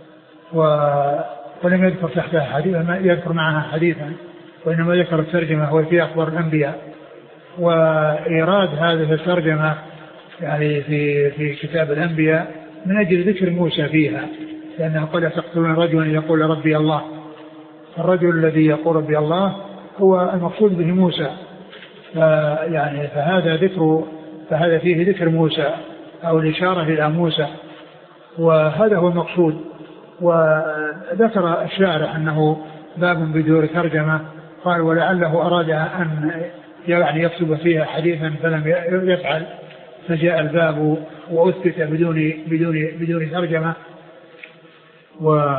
ولم يذكر تحتها حديثا يذكر معها حديثا وإنما ذكر الترجمة هو في أخبار الأنبياء. وإيراد هذه الترجمة يعني في في كتاب الأنبياء من أجل ذكر موسى فيها، لأنه قال تقتلون رجلا يقول ربي الله، الرجل الذي يقول ربي الله هو المقصود به موسى، يعني فهذا ذكر فهذا فيه ذكر موسى أو الإشارة إلى موسى، وهذا هو المقصود. وذكر الشارح أنه باب بدون ترجمة، قال ولعله أراد أن يعني يكتب فيها حديثا فلم يفعل فجاء الباب وأثبت بدون بدون بدون ترجمة. و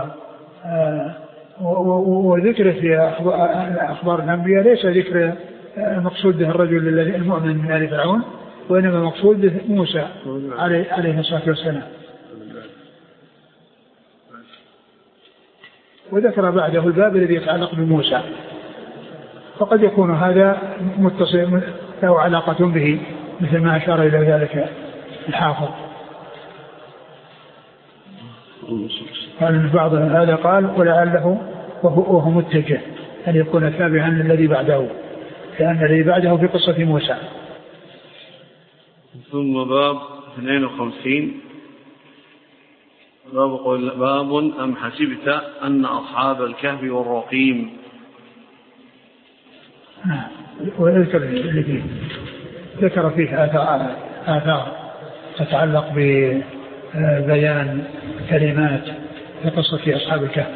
وذكر في أخبار الأنبياء ليس ذكر المقصود به الرجل الذي المؤمن من آل فرعون، وإنما المقصود به موسى عليه الصلاة والسلام. وذكر بعده الباب الذي يتعلق بموسى، فقد يكون هذا متصل له علاقة به مثل ما أشار إلى ذلك الحافظ. قال بعض هذا قال ولعله وهو متجه أن يكون تابعا للذي بعده، لأن الذي بعده في قصة موسى. ثم باب اثنين وخمسين باب قول باب أم حسبت أن أصحاب الكهف والرقيم. وذكر الذي ذكر فيه آثار, آثار تتعلق ببيان كلمات في قصة أصحاب الكهف.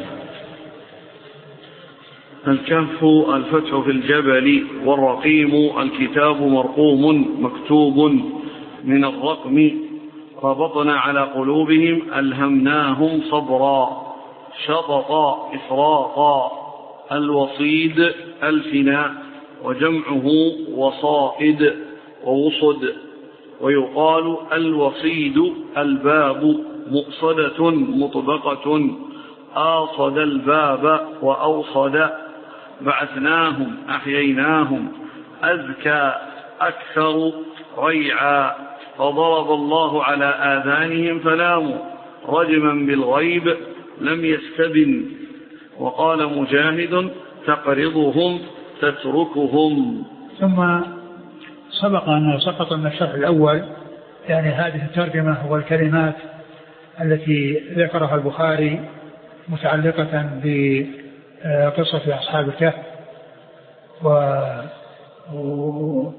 الكهف الفتح في الجبل، والرقيم الكتاب مرقوم مكتوب من الرقم، ربطنا على قلوبهم ألهمناهم صبرا، شططا إفراطا، الوصيد الفناء وجمعه وصائد ووصد، ويقال الوصيد الباب مقصدة مطبقة، آصد الباب وأوصد، بعثناهم أحييناهم، أذكى أكثر ريعا، فضرب الله على آذانهم فناموا، رجما بالغيب لم يستبن. وقال مجاهد تقرضهم تتركهم. ثم سبق أنه سقط من الشرح الأول يعني هذه الترجمة والكلمات التي ذكرها البخاري متعلقة بقصة أصحاب الكهف، و... و...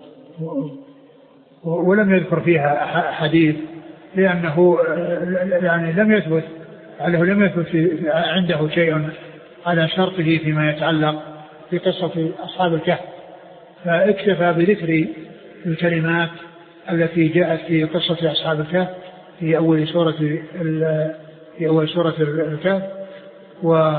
ولم يذكر فيها حديث لأنه يعني لم يثبت عليه لم يثبت عنده شيء على شرطه فيما يتعلق بقصة أصحاب الكهف، فاكتفى بذكر الكلمات التي جاءت في قصة أصحاب الكهف في أول سورة في أول سورة الكهف، و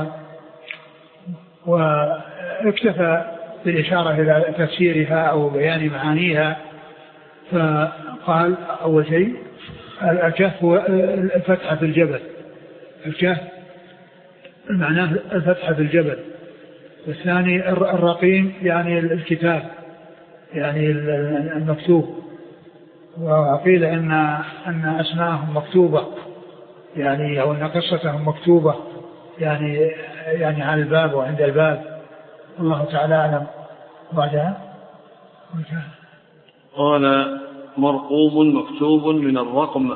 واكتفى بالإشارة إلى تفسيرها أو بيان معانيها. فقال أول شيء الكهف هو الفتحة في الجبل، الكهف معناه الفتحة في الجبل. والثاني الرقيم يعني الكتاب يعني المكتوب، وقيل إن أن أسماءهم مكتوبة يعني أو أن قصتهم مكتوبة يعني يعني على الباب وعند الباب. الله تعالى أعلم. بعدها قال مرقوم مكتوب من الرقم،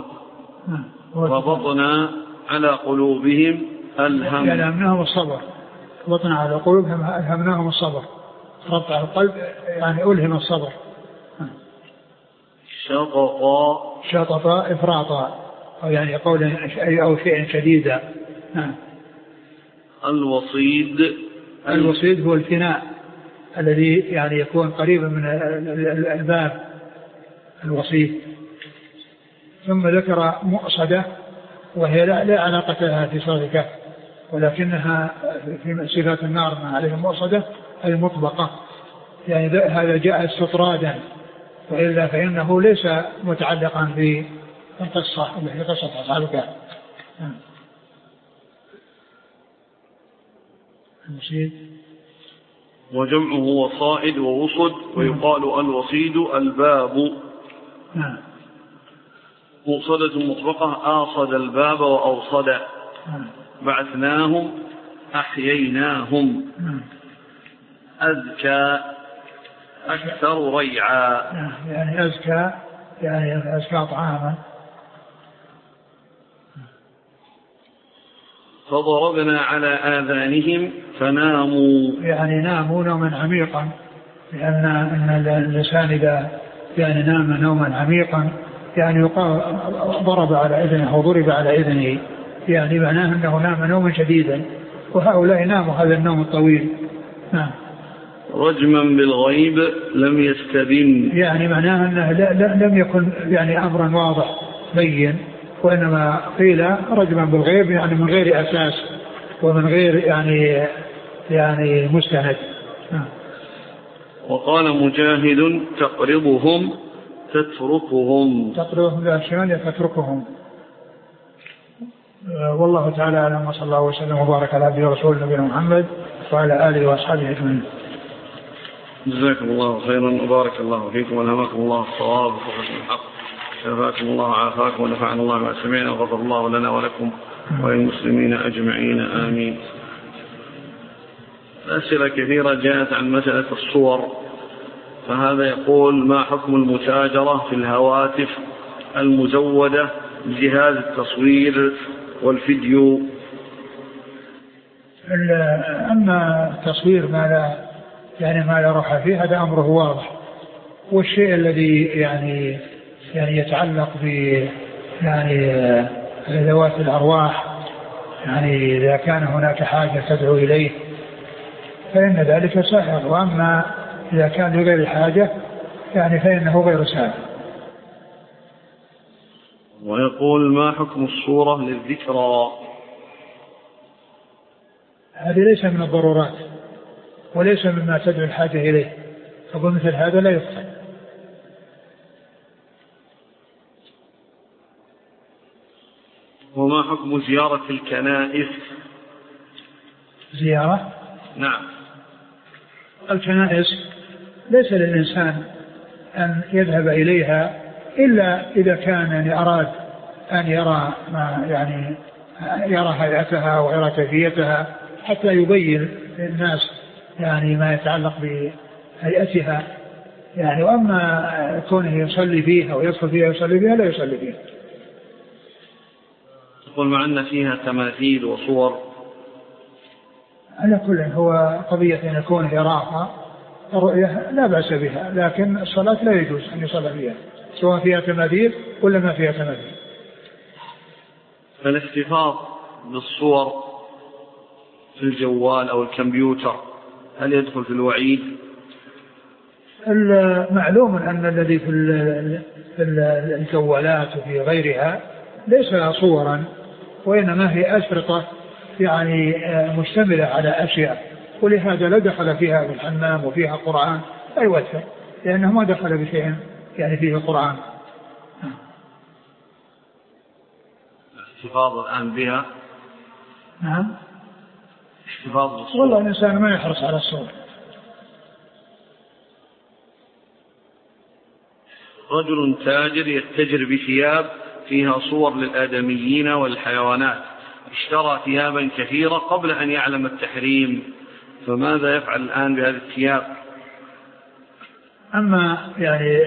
ربطنا على قلوبهم الهم ألهمناهم الصبر، ربطنا على قلوبهم ألهمناهم الصبر، ربط على القلب يعني ألهم الصبر. شططا شططا إفراطا أو يعني قول أو شيء شديدا. الوصيد. الوصيد هو الفناء الذي يعني يكون قريبا من الباب، الوصيد. ثم ذكر مؤصدة وهي لا علاقة لها في صلاة الكهف، ولكنها في صفات النار ما عليها مؤصدة أي مطبقة، يعني هذا جاء استطرادا، وإلا فإنه ليس متعلقا بالقصة في قصة أصحاب الكهف. وجمعه وصائد ووصد، ويقال الوصيد الباب. نعم. مؤصدة مطبقة آصد الباب وأوصد. نعم. بعثناهم أحييناهم. نعم. أذكى أكثر ريعا. يعني أذكى يعني أذكى طعاما. فضربنا على آذانهم فناموا، يعني ناموا نوما عميقا، لأن أن الإنسان إذا يعني نام نوما عميقا يعني يقال ضرب على إذنه أو ضرب على إذنه، يعني معناه أنه نام نوما شديدا، وهؤلاء ناموا هذا النوم الطويل. نعم. رجما بالغيب لم يستبن، يعني معناه أنه لم يكن يعني أمرا واضح بين، وإنما قيل رجما بالغيب يعني من غير أساس ومن غير يعني يعني مستند. وقال مجاهد تقرضهم تتركهم، تقرضهم بالأشياء تتركهم. والله تعالى أعلم، وصلى الله وسلم وبارك على عبده ورسوله نبينا محمد وعلى آله وأصحابه أجمعين. جزاكم الله خيرا وبارك الله فيكم والهمكم الله الصواب وفقكم الحق، شفاكم الله وعافاكم ونفعنا الله ما سمعنا، وغفر الله لنا ولكم وللمسلمين أجمعين آمين. أسئلة كثيرة جاءت عن مسألة الصور، فهذا يقول ما حكم المتاجرة في الهواتف المزودة بجهاز التصوير والفيديو؟ أما التصوير ما لا يعني ما لا روح فيه هذا أمره واضح، والشيء الذي يعني يعني يتعلق ب يعني ذوات الأرواح، يعني إذا كان هناك حاجة تدعو إليه فإن ذلك سائغ، وأما إذا كان لغير حاجة يعني فإنه غير سائغ. ويقول ما حكم الصورة للذكرى؟ هذه ليس من الضرورات وليس مما تدعو الحاجة إليه، أقول مثل هذا لا يفعل. وما حكم زيارة الكنائس؟ زيارة؟ نعم. الكنائس ليس للإنسان أن يذهب إليها إلا إذا كان يعني أراد أن يرى ما يعني يرى هيئتها ويرى كيفيتها حتى يبين للناس يعني ما يتعلق بهيئتها يعني، وأما كونه يصلي فيها ويدخل فيها ويصلي فيها لا يصلي فيها. تقول مع أن فيها تماثيل وصور. على كل هو قضية أن يكون يراها الرؤية لا بأس بها، لكن الصلاة لا يجوز أن يصلى فيها سواء فيها تماثيل ولا ما فيها تماثيل. فالاحتفاظ بالصور في الجوال أو الكمبيوتر هل يدخل في الوعيد؟ المعلوم أن الذي في الجوالات وفي غيرها ليس صورا، وإنما هي أشرطة يعني مشتملة على أشياء، ولهذا لا دخل فيها بالحمام وفيها قرآن لا يوثق، لأنه ما دخل بشيء يعني فيه قرآن. احتفاظ الآن بها. نعم. احتفاظ بالصور. والله الإنسان ما يحرص على الصور. رجل تاجر يتجر بثياب فيها صور للآدميين والحيوانات، اشترى ثيابا كثيرة قبل أن يعلم التحريم، فماذا يفعل الآن بهذه الثياب؟ أما يعني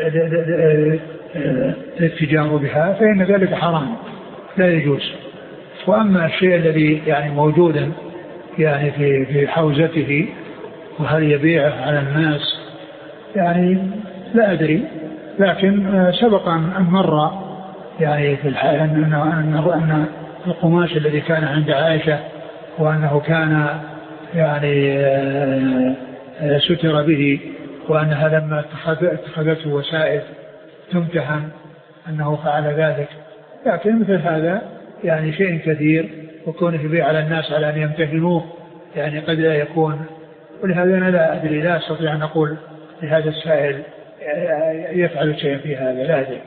الاتجار بها فإن ذلك حرام لا يجوز، وأما الشيء الذي يعني موجودا يعني في في حوزته وهل يبيعه على الناس يعني لا أدري، لكن سبق أن مر يعني في الحال أن أن القماش الذي كان عند عائشة وأنه كان يعني ستر به، وأنها لما اتخذته وسائل تمتهن أنه فعل ذلك. لكن مثل هذا يعني شيء كثير، وكونه يبيع على الناس على أن يمتهنوه يعني قد لا يكون. ولهذا أنا لا أدري، لا أستطيع أن أقول لهذا السائل يفعل شيئا في هذا، لا أدري.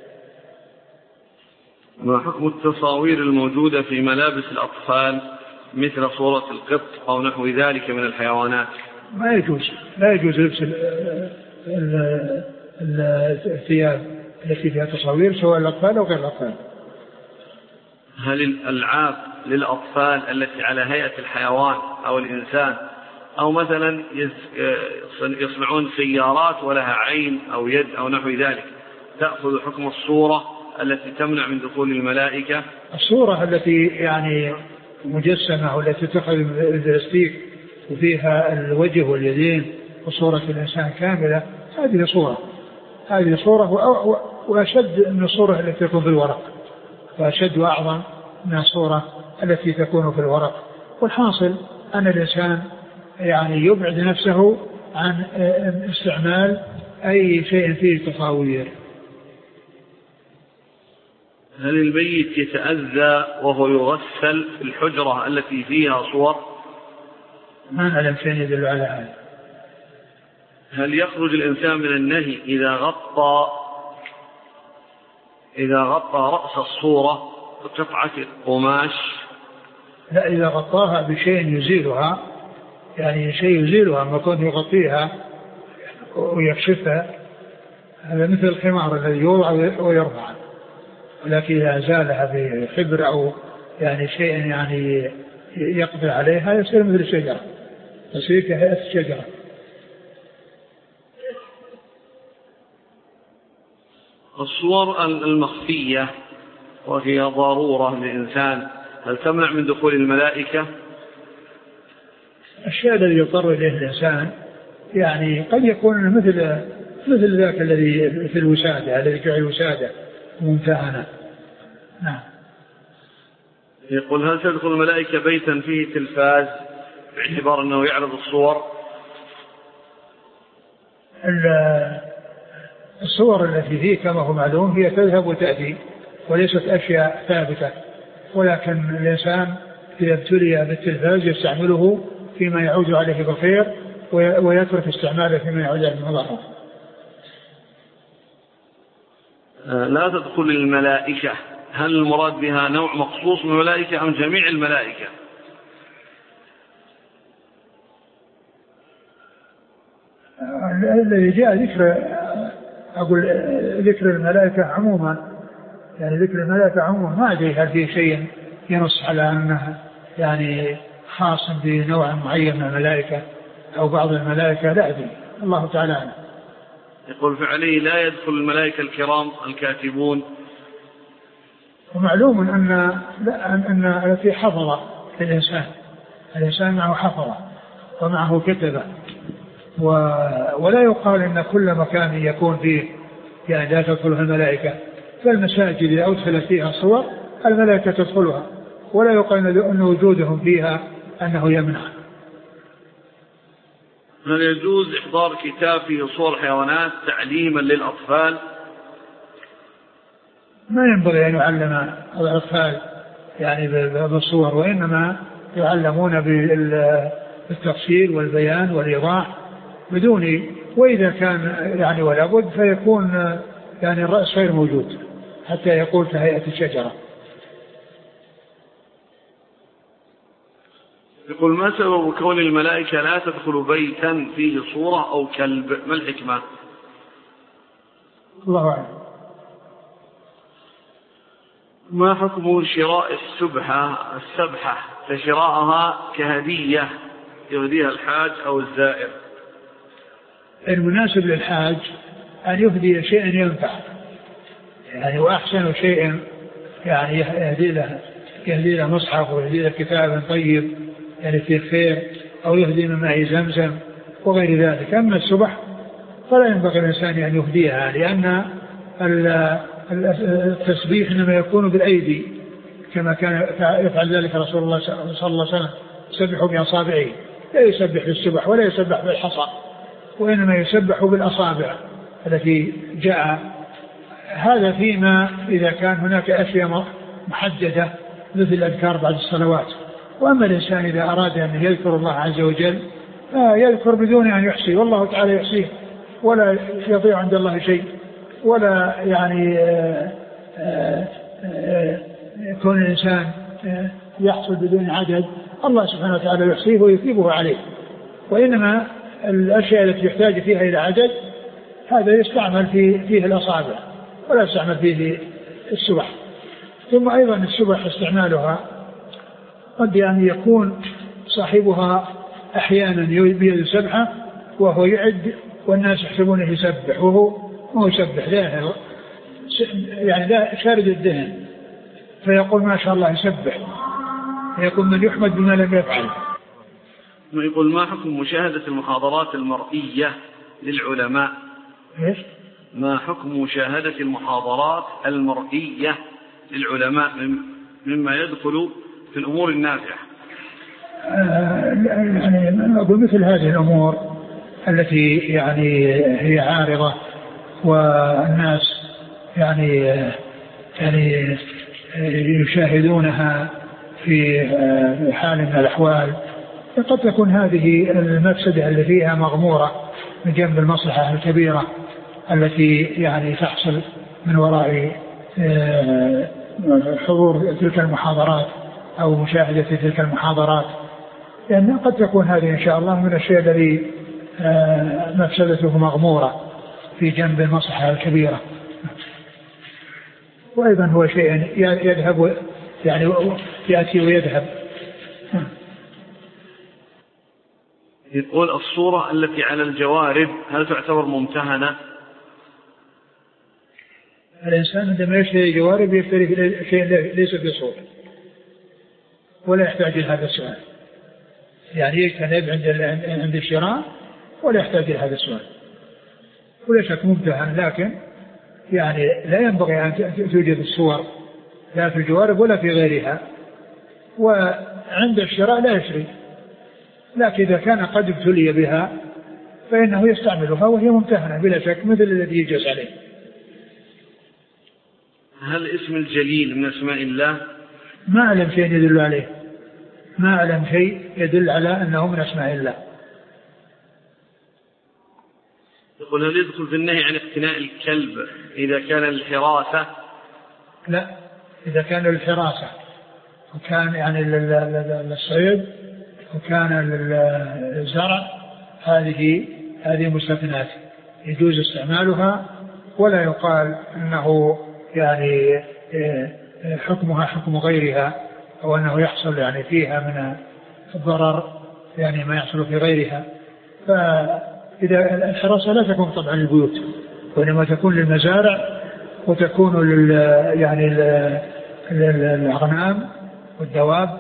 ما حكم التصاوير الموجودة في ملابس الأطفال مثل صورة القط أو نحو ذلك من الحيوانات؟ ما يجوز، لا يجوز لبس الثياب التي فيها تصاوير سواء الأطفال أو غير الأطفال. هل الألعاب للأطفال التي على هيئة الحيوان أو الإنسان، أو مثلا يصنعون سيارات ولها عين أو يد أو نحو ذلك، تأخذ حكم الصورة التي تمنع من دخول الملائكة؟ الصورة التي يعني مجسمة والتي تأخذ البلاستيك وفيها الوجه واليدين وصورة الإنسان كاملة، هذه صورة، هذه صورة وأشد من الصورة التي تكون في الورق، وأشد وأعظم من الصورة التي تكون في الورق. والحاصل أن الإنسان يعني يبعد نفسه عن استعمال أي شيء فيه تصاوير. هل الميت يتأذى وهو يغسل في الحجرة التي فيها صور؟ ما نعلم شيء يدل على هذا. هل يخرج الإنسان من النهي إذا غطى إذا غطى رأس الصورة بقطعة قماش؟ لا، إذا غطاها بشيء يزيلها، يعني شيء يزيلها ما كون يغطيها ويكشفها، هذا مثل الخمار الذي يوضع ويرفع. ولكن إذا زالها بحبر أو يعني شيء يعني يقضي عليها يصير مثل الشجرة، يصير كهيئة الشجرة. الصور المخفية وهي ضرورة للإنسان، هل تمنع من دخول الملائكة؟ الشيء الذي يضطر إليه الإنسان يعني قد يكون مثل مثل ذاك الذي في الوسادة، الذي جعل وسادة ممتهنة. نعم. يقول هل تدخل الملائكة بيتا فيه تلفاز باعتبار أنه يعرض الصور؟ الصور التي فيه كما هو معلوم هي تذهب وتأتي وليست أشياء ثابتة، ولكن الإنسان إذا ابتلي بالتلفاز يستعمله فيما يعود عليه بخير ويترك استعماله فيما يعود عليه بضرر. لا تدخل الملائكة، هل المراد بها نوع مخصوص من الملائكة أم جميع الملائكة؟ الذي جاء ذكر أقول ذكر الملائكة عموما، يعني ذكر الملائكة عموما ما أدري هل فيه شيء ينص على أنه يعني خاص بنوع معين من الملائكة أو بعض الملائكة، لا أدري، الله تعالى عنه. يقول فعليه لا يدخل الملائكة الكرام الكاتبون. ومعلوم أن أن في حفظة في الإنسان، الإنسان معه حفظة ومعه كتبة، ولا يقال أن كل مكان يكون فيه يعني لا تدخلها الملائكة. فالمساجد إذا أدخلت فيها صور الملائكة تدخلها، ولا يقال أن وجودهم فيها أنه يمنع. هل يجوز إحضار كتاب فيه صور حيوانات تعليما للأطفال؟ ما ينبغي أن يعلم الأطفال يعني بالصور، وإنما يعلمون بالتفصيل والبيان والإيضاح بدون، وإذا كان يعني ولا بد فيكون يعني الرأس غير موجود حتى يقول كهيئة الشجرة. يقول ما سبب كون الملائكة لا تدخل بيتا فيه صورة أو كلب؟ ما الحكمة؟ الله أعلم. ما حكم شراء السبحة السبحة فشراءها كهدية يهديها الحاج أو الزائر؟ المناسب للحاج أن يهدي شيئا ينفع يعني، وأحسن شيء يعني يهدي له يهدي له مصحف ويهدي له كتاب طيب يعني فيه خير، أو يهدي من ماء زمزم وغير ذلك. أما السبح فلا ينبغي الإنسان أن يهديها، لأن التسبيح إنما يكون بالأيدي كما كان يفعل ذلك رسول الله صلى الله عليه وسلم يسبح بأصابعه، لا يسبح بالسبح ولا يسبح بالحصى، وإنما يسبح بالأصابع التي جاء. هذا فيما إذا كان هناك أشياء محددة مثل الأذكار بعد الصلوات. وأما الإنسان إذا أراد أن يذكر الله عز وجل يذكر بدون أن يحصي، والله تعالى يحصيه ولا يضيع عند الله شيء، ولا يعني يكون الإنسان يحصل بدون عدد، الله سبحانه وتعالى يحصيه ويثيبه عليه. وإنما الأشياء التي يحتاج فيها إلى عدد هذا يستعمل فيه, فيه الأصابع ولا يستعمل فيه السبح. ثم أيضا السبح استعمالها قد يعني يكون صاحبها أحيانا بيد سبحة وهو يعد والناس يحسبونه يسبح وهو ما يسبح، لا يعني لا شارد الذهن، فيقول ما شاء الله يسبح، فيكون من يحمد بما لم يفعل. يقول ما حكم مشاهدة المحاضرات المرئية للعلماء؟ إيش؟ ما حكم مشاهدة المحاضرات المرئية للعلماء مما يدخل في الأمور النافعة؟ آه يعني أقول مثل هذه الأمور التي يعني هي عارضة والناس يعني يعني يشاهدونها في حال من الأحوال، قد تكون هذه المفسدة اللي فيها مغمورة من جنب المصلحة الكبيرة التي يعني تحصل من وراء حضور تلك المحاضرات أو مشاهدة تلك المحاضرات، لأن يعني قد تكون هذه إن شاء الله من الشيء الذي مفسدته مغمورة في جنب المصلحة الكبيرة. وأيضا هو شيء يذهب يعني يأتي ويذهب. يقول الصورة التي على الجوارب هل تعتبر ممتهنة؟ الإنسان عندما يشتري جوارب يشتري شيء ليس بصورة ولا يحتاج إلى هذا السؤال، يعني يجتنب عند عند الشراء ولا يحتاج إلى هذا السؤال، ولا شك ممتهن، لكن يعني لا ينبغي أن توجد الصور لا في الجوارب ولا في غيرها، وعند الشراء لا يشري، لكن إذا كان قد ابتلي بها فإنه يستعملها وهي ممتهنة بلا شك مثل الذي يجلس عليه. هل اسم الجليل من اسماء الله؟ ما أعلم شيء يدل عليه، ما أعلم شيء يدل على أنه من اسماء الله. يقول هل يدخل في النهي عن اقتناء الكلب إذا كان الحراسة؟ لا، إذا كان الحراسة وكان يعني للصيد وكان للزرع هذه هذه مستثنات يجوز استعمالها، ولا يقال أنه يعني حكمها حكم غيرها أو أنه يحصل يعني فيها من الضرر يعني ما يحصل في غيرها. فإذا الحراسة لا تكون طبعا للبيوت وإنما تكون للمزارع وتكون لل يعني للأغنام والدواب.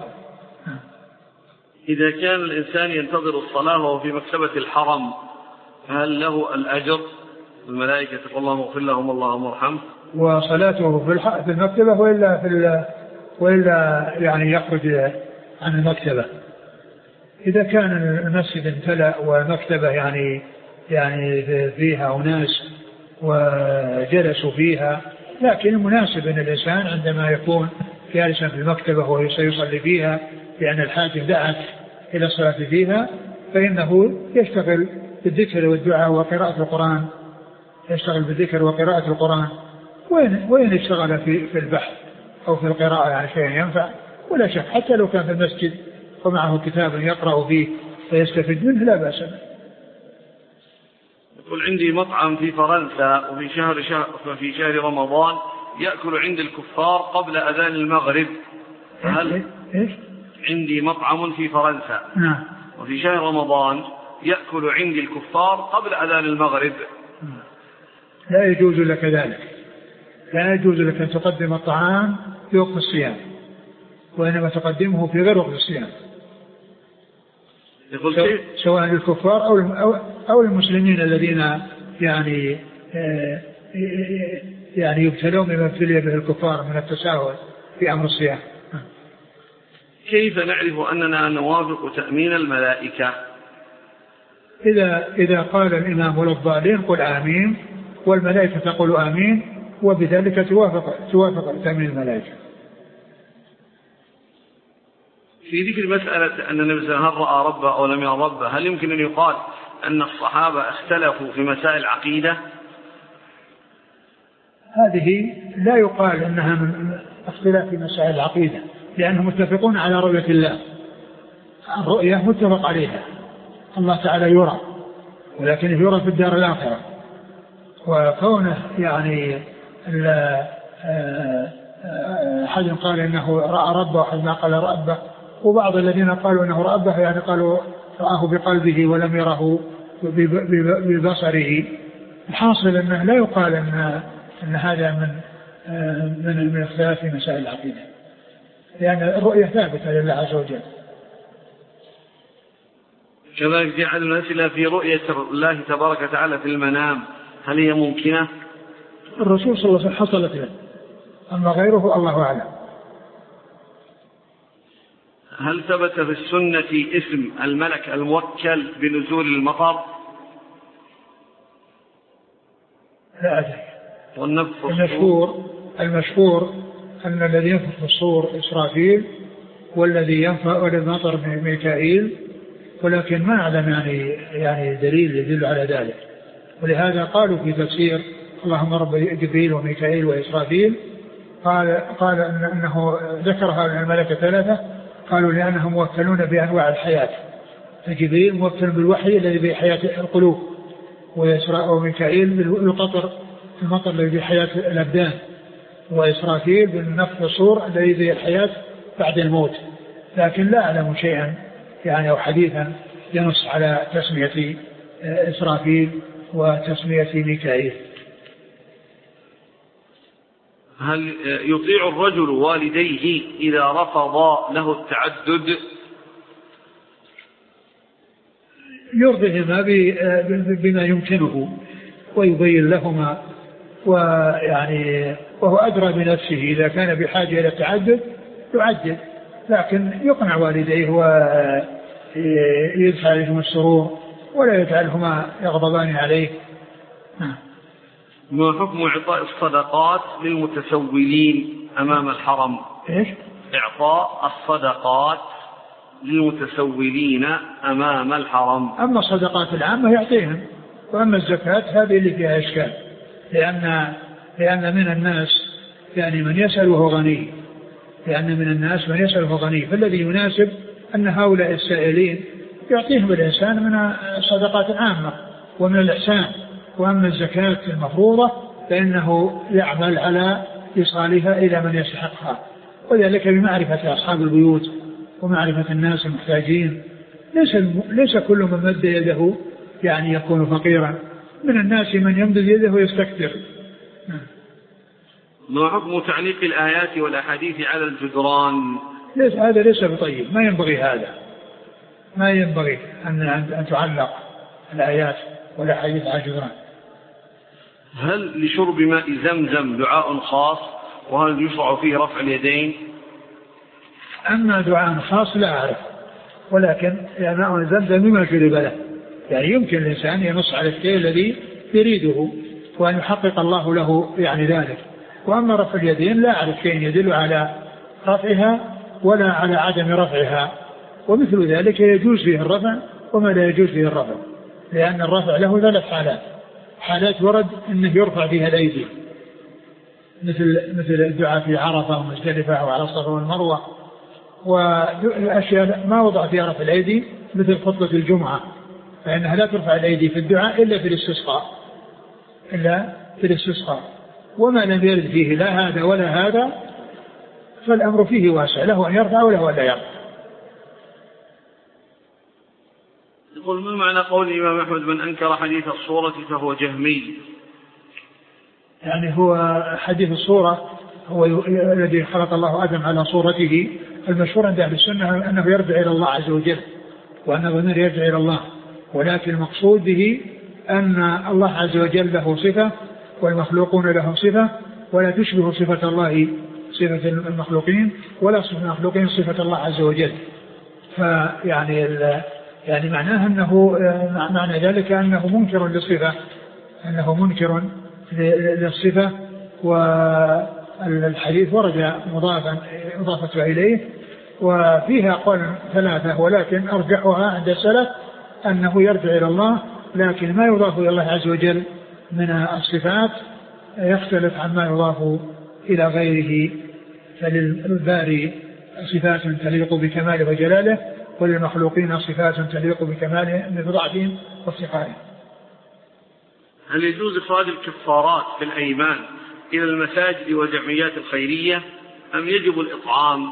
إذا كان الإنسان ينتظر الصلاة وهو في مكتبة الحرم هل له الأجر؟ الملائكة تقول اللهم اغفر لهم اللهم ارحمه، وصلاته في المكتبة وإلا في وإلا يعني يخرج عن المكتبة. إذا كان المسجد امتلأ والمكتبة يعني يعني فيها أناس وجلسوا فيها، لكن المناسب أن الإنسان عندما يكون جالسا في المكتبة وسيصلي فيها لأن الحاجة دعت إلى الصلاة فيها فإنه يشتغل بالذكر والدعاء وقراءة القرآن، يشتغل بالذكر وقراءة القرآن. وين وين اشتغل في في البحث أو في القراءة يعني شيء ينفع ولا شك، حتى لو كان في المسجد ومعه كتاب يقرأ فيه ويستفيد منه لا بأس. يقول عندي مطعم في فرنسا وفي شهر شهر في شهر رمضان يأكل عند الكفار قبل أذان المغرب، هل إيش؟ عندي مطعم في فرنسا نعم وفي شهر رمضان يأكل عندي الكفار قبل أذان المغرب، لا يجوز لك ذلك، لا يجوز لك أن تقدم الطعام في وقت الصيام وإنما تقدمه في غير وقت الصيام، سواء للكفار أو أو المسلمين الذين يعني يعني يبتلون بما ابتلي به الكفار من التساهل في أمر الصيام. كيف نعرف أننا نوافق تأمين الملائكة؟ إذا إذا قال الإمام والضالين قل آمين، والملائكة تقول آمين، وبذلك توافق توافق تأمين الملائكة. في ذكر مسألة أن النبي صلى الله عليه وسلم هل رأى ربه أو لم يرى ربه، هل يمكن أن يقال أن الصحابة اختلفوا في مسائل عقيدة؟ هذه لا يقال أنها من اختلاف في مسائل العقيدة، لأنهم متفقون على رؤية الله، الرؤية متفق عليها، الله تعالى يرى، ولكن يرى في الدار الآخرة. وكونه يعني أحد قال إنه رأى ربه وأحد ما قال رأبه، وبعض الذين قالوا إنه رأبه يعني قالوا رآه بقلبه ولم يره ببصره. الحاصل أنه لا يقال أن أن هذا من من من اختلاف في مسائل العقيدة، لأن الرؤية ثابتة لله عز وجل. كذلك جعل الأسئلة في رؤية الله تبارك وتعالى في المنام، هل هي ممكنة؟ الرسول صلى الله عليه وسلم حصلت له، أما غيره الله أعلم. هل ثبت في السنة اسم الملك الموكل بنزول المطر؟ لا أدري. والنفخ المشهور المشهور أن الذي ينفخ في الصور إسرافيل، والذي ينفخ المطر ميكائيل، ولكن ما أعلم يعني يعني دليل يدل على ذلك. ولهذا قالوا في تفسير اللهم رب جبريل وميكائيل وإسرافيل، قال قال إن أنه ذكرها الملائكة ثلاثة، قالوا لأنهم موكلون بأنواع الحياة، فجبريل موكل بالوحي الذي بحياة القلوب، وميكائيل بالقطر المطر الذي بحياة الأبدان، وإسرافيل بالنفخ في الصور الذي بالحياة بعد الموت. لكن لا أعلم شيئا يعني أو حديثا ينص على تسمية إسرافيل وتسمية ميكائيل. هل يطيع الرجل والديه إذا رفضا له التعدد؟ يرضيهما بما يمكنه ويبين لهما، ويعني وهو أدرى بنفسه، إذا كان بحاجة إلى التعدد يعدد، لكن يقنع والديه ويدفع لهم السرور ولا يجعلهما يغضبان عليه. ما حكم إعطاء الصدقات للمتسولين أمام الحرم؟ إيش؟ إعطاء الصدقات للمتسولين أمام الحرم. أما الصدقات العامة يعطيهم، وأما الزكاة هذه اللي فيها إشكال، لأن لأن من الناس يعني من يسأل وهو غني، لأن من الناس من يسأل وهو غني، فالذي يناسب أن هؤلاء السائلين يعطيهم الإنسان من الصدقات العامة ومن الإحسان. وأما الزكاة المفروضة فإنه يعمل على إيصالها إلى من يستحقها، وذلك بمعرفة أصحاب البيوت ومعرفة الناس المحتاجين. ليس ليس كل من مد يده يعني يكون فقيرا، من الناس من يمد يده ويستكثر. ما حكم تعليق الآيات والأحاديث على الجدران؟ ليس هذا ليس بطيب، ما ينبغي هذا، ما ينبغي أن أن تعلق الآيات والأحاديث على الجدران. هل لشرب ماء زمزم دعاء خاص، وهل يشرع فيه رفع اليدين؟ أما دعاء خاص لا أعرف، ولكن يعني ماء زمزم مما شرب له، يعني يمكن الإنسان ينص على الشيء الذي يريده وأن يحقق الله له يعني ذلك. وأما رفع اليدين لا أعرف شيء يدل على رفعها ولا على عدم رفعها، ومثل ذلك يجوز فيه الرفع وما لا يجوز فيه الرفع، لأن الرفع له ثلاث حالات: حالات ورد أنه يرفع فيها الأيدي، مثل مثل الدعاء في عرفة ومزدلفة وعلى الصفا والمروة، والأشياء ما وضع فيها رفع الأيدي مثل خطبة الجمعة، فإنها لا ترفع الأيدي في الدعاء إلا في الاستسقاء إلا في الاستسقاء وما لم يرد فيه لا هذا ولا هذا فالأمر فيه واسع، له أن يرفع وله أن لا يرفع. يقول: ما معنى قول الإمام أحمد من أنكر حديث الصورة فهو جهمي؟ يعني هو حديث الصورة هو الذي خلق الله آدم على صورته، المشهور عند أهل السنة أنه يرجع إلى الله عز وجل، وأن الضمير يرجع إلى الله، ولكن المقصود به أن الله عز وجل له صفة والمخلوقون لهم صفة، ولا تشبه صفة الله صفة المخلوقين ولا صفة المخلوقين صفة الله عز وجل. فيعني يعني معناه أنه معنى ذلك أنه منكر للصفة، أنه منكر للصفة. والحديث ورد مضافا إضافة إليه، وفيها قول ثلاثة، ولكن أرجحها عند السلف أنه يرجع إلى الله، لكن ما يضاف إلى الله عز وجل من الصفات يختلف عما يضاف إلى غيره. فللباري صفات تليق بكماله وجلاله، وللمخلوقين صفات تليق بكماله بضعفهم وافتقارهم. هل يجوز إخراج الكفارات في الأيمان إلى المساجد والجمعيات الخيرية أم يجب الإطعام؟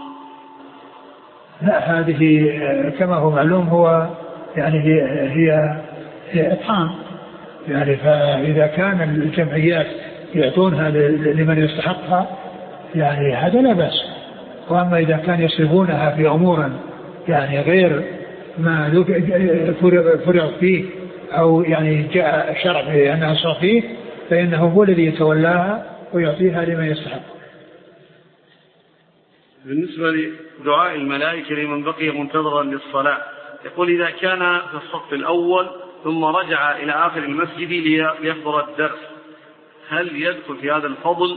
لا، هذه كما هو معلوم هو يعني هي, هي, هي إطعام يعني. فإذا كان الجمعيات يعطونها لمن يستحقها يعني هذا لا بأس. وأما إذا كان يصرفونها في أمور يعني غير ما فرغ فيه أو يعني جاء شرع بأنها صار فيه، فإنه هو الذي يتولاها ويعطيها لمن يستحق. بالنسبة لدعاء الملائكة لمن بقي منتظرا للصلاة، يقول إذا كان في الصف الأول ثم رجع إلى آخر المسجد ليحضر الدرس، هل يدخل في هذا الفضل؟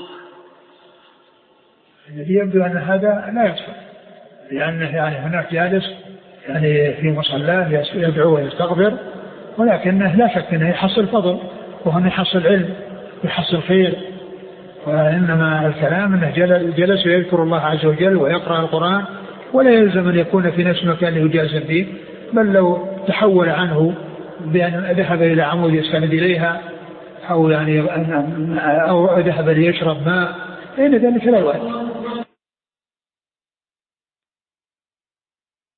الذي يبدو أن هذا لا يدخل، لأنه يعني هناك جالس يعني في مصلاه يدعو ويستغفر، ولكنه لا شك أنه يحصل فضل وأنه يحصل علم ويحصل خير. وإنما الكلام أنه جلس ويذكر الله عز وجل ويقرأ القرآن، ولا يلزم أن يكون في نفس المكان اللي يجالس فيه، بل لو تحول عنه بأن ذهب إلى عمود يستند إليها أو يعني أو ذهب ليشرب ماء، فإن ذلك لا يؤثر.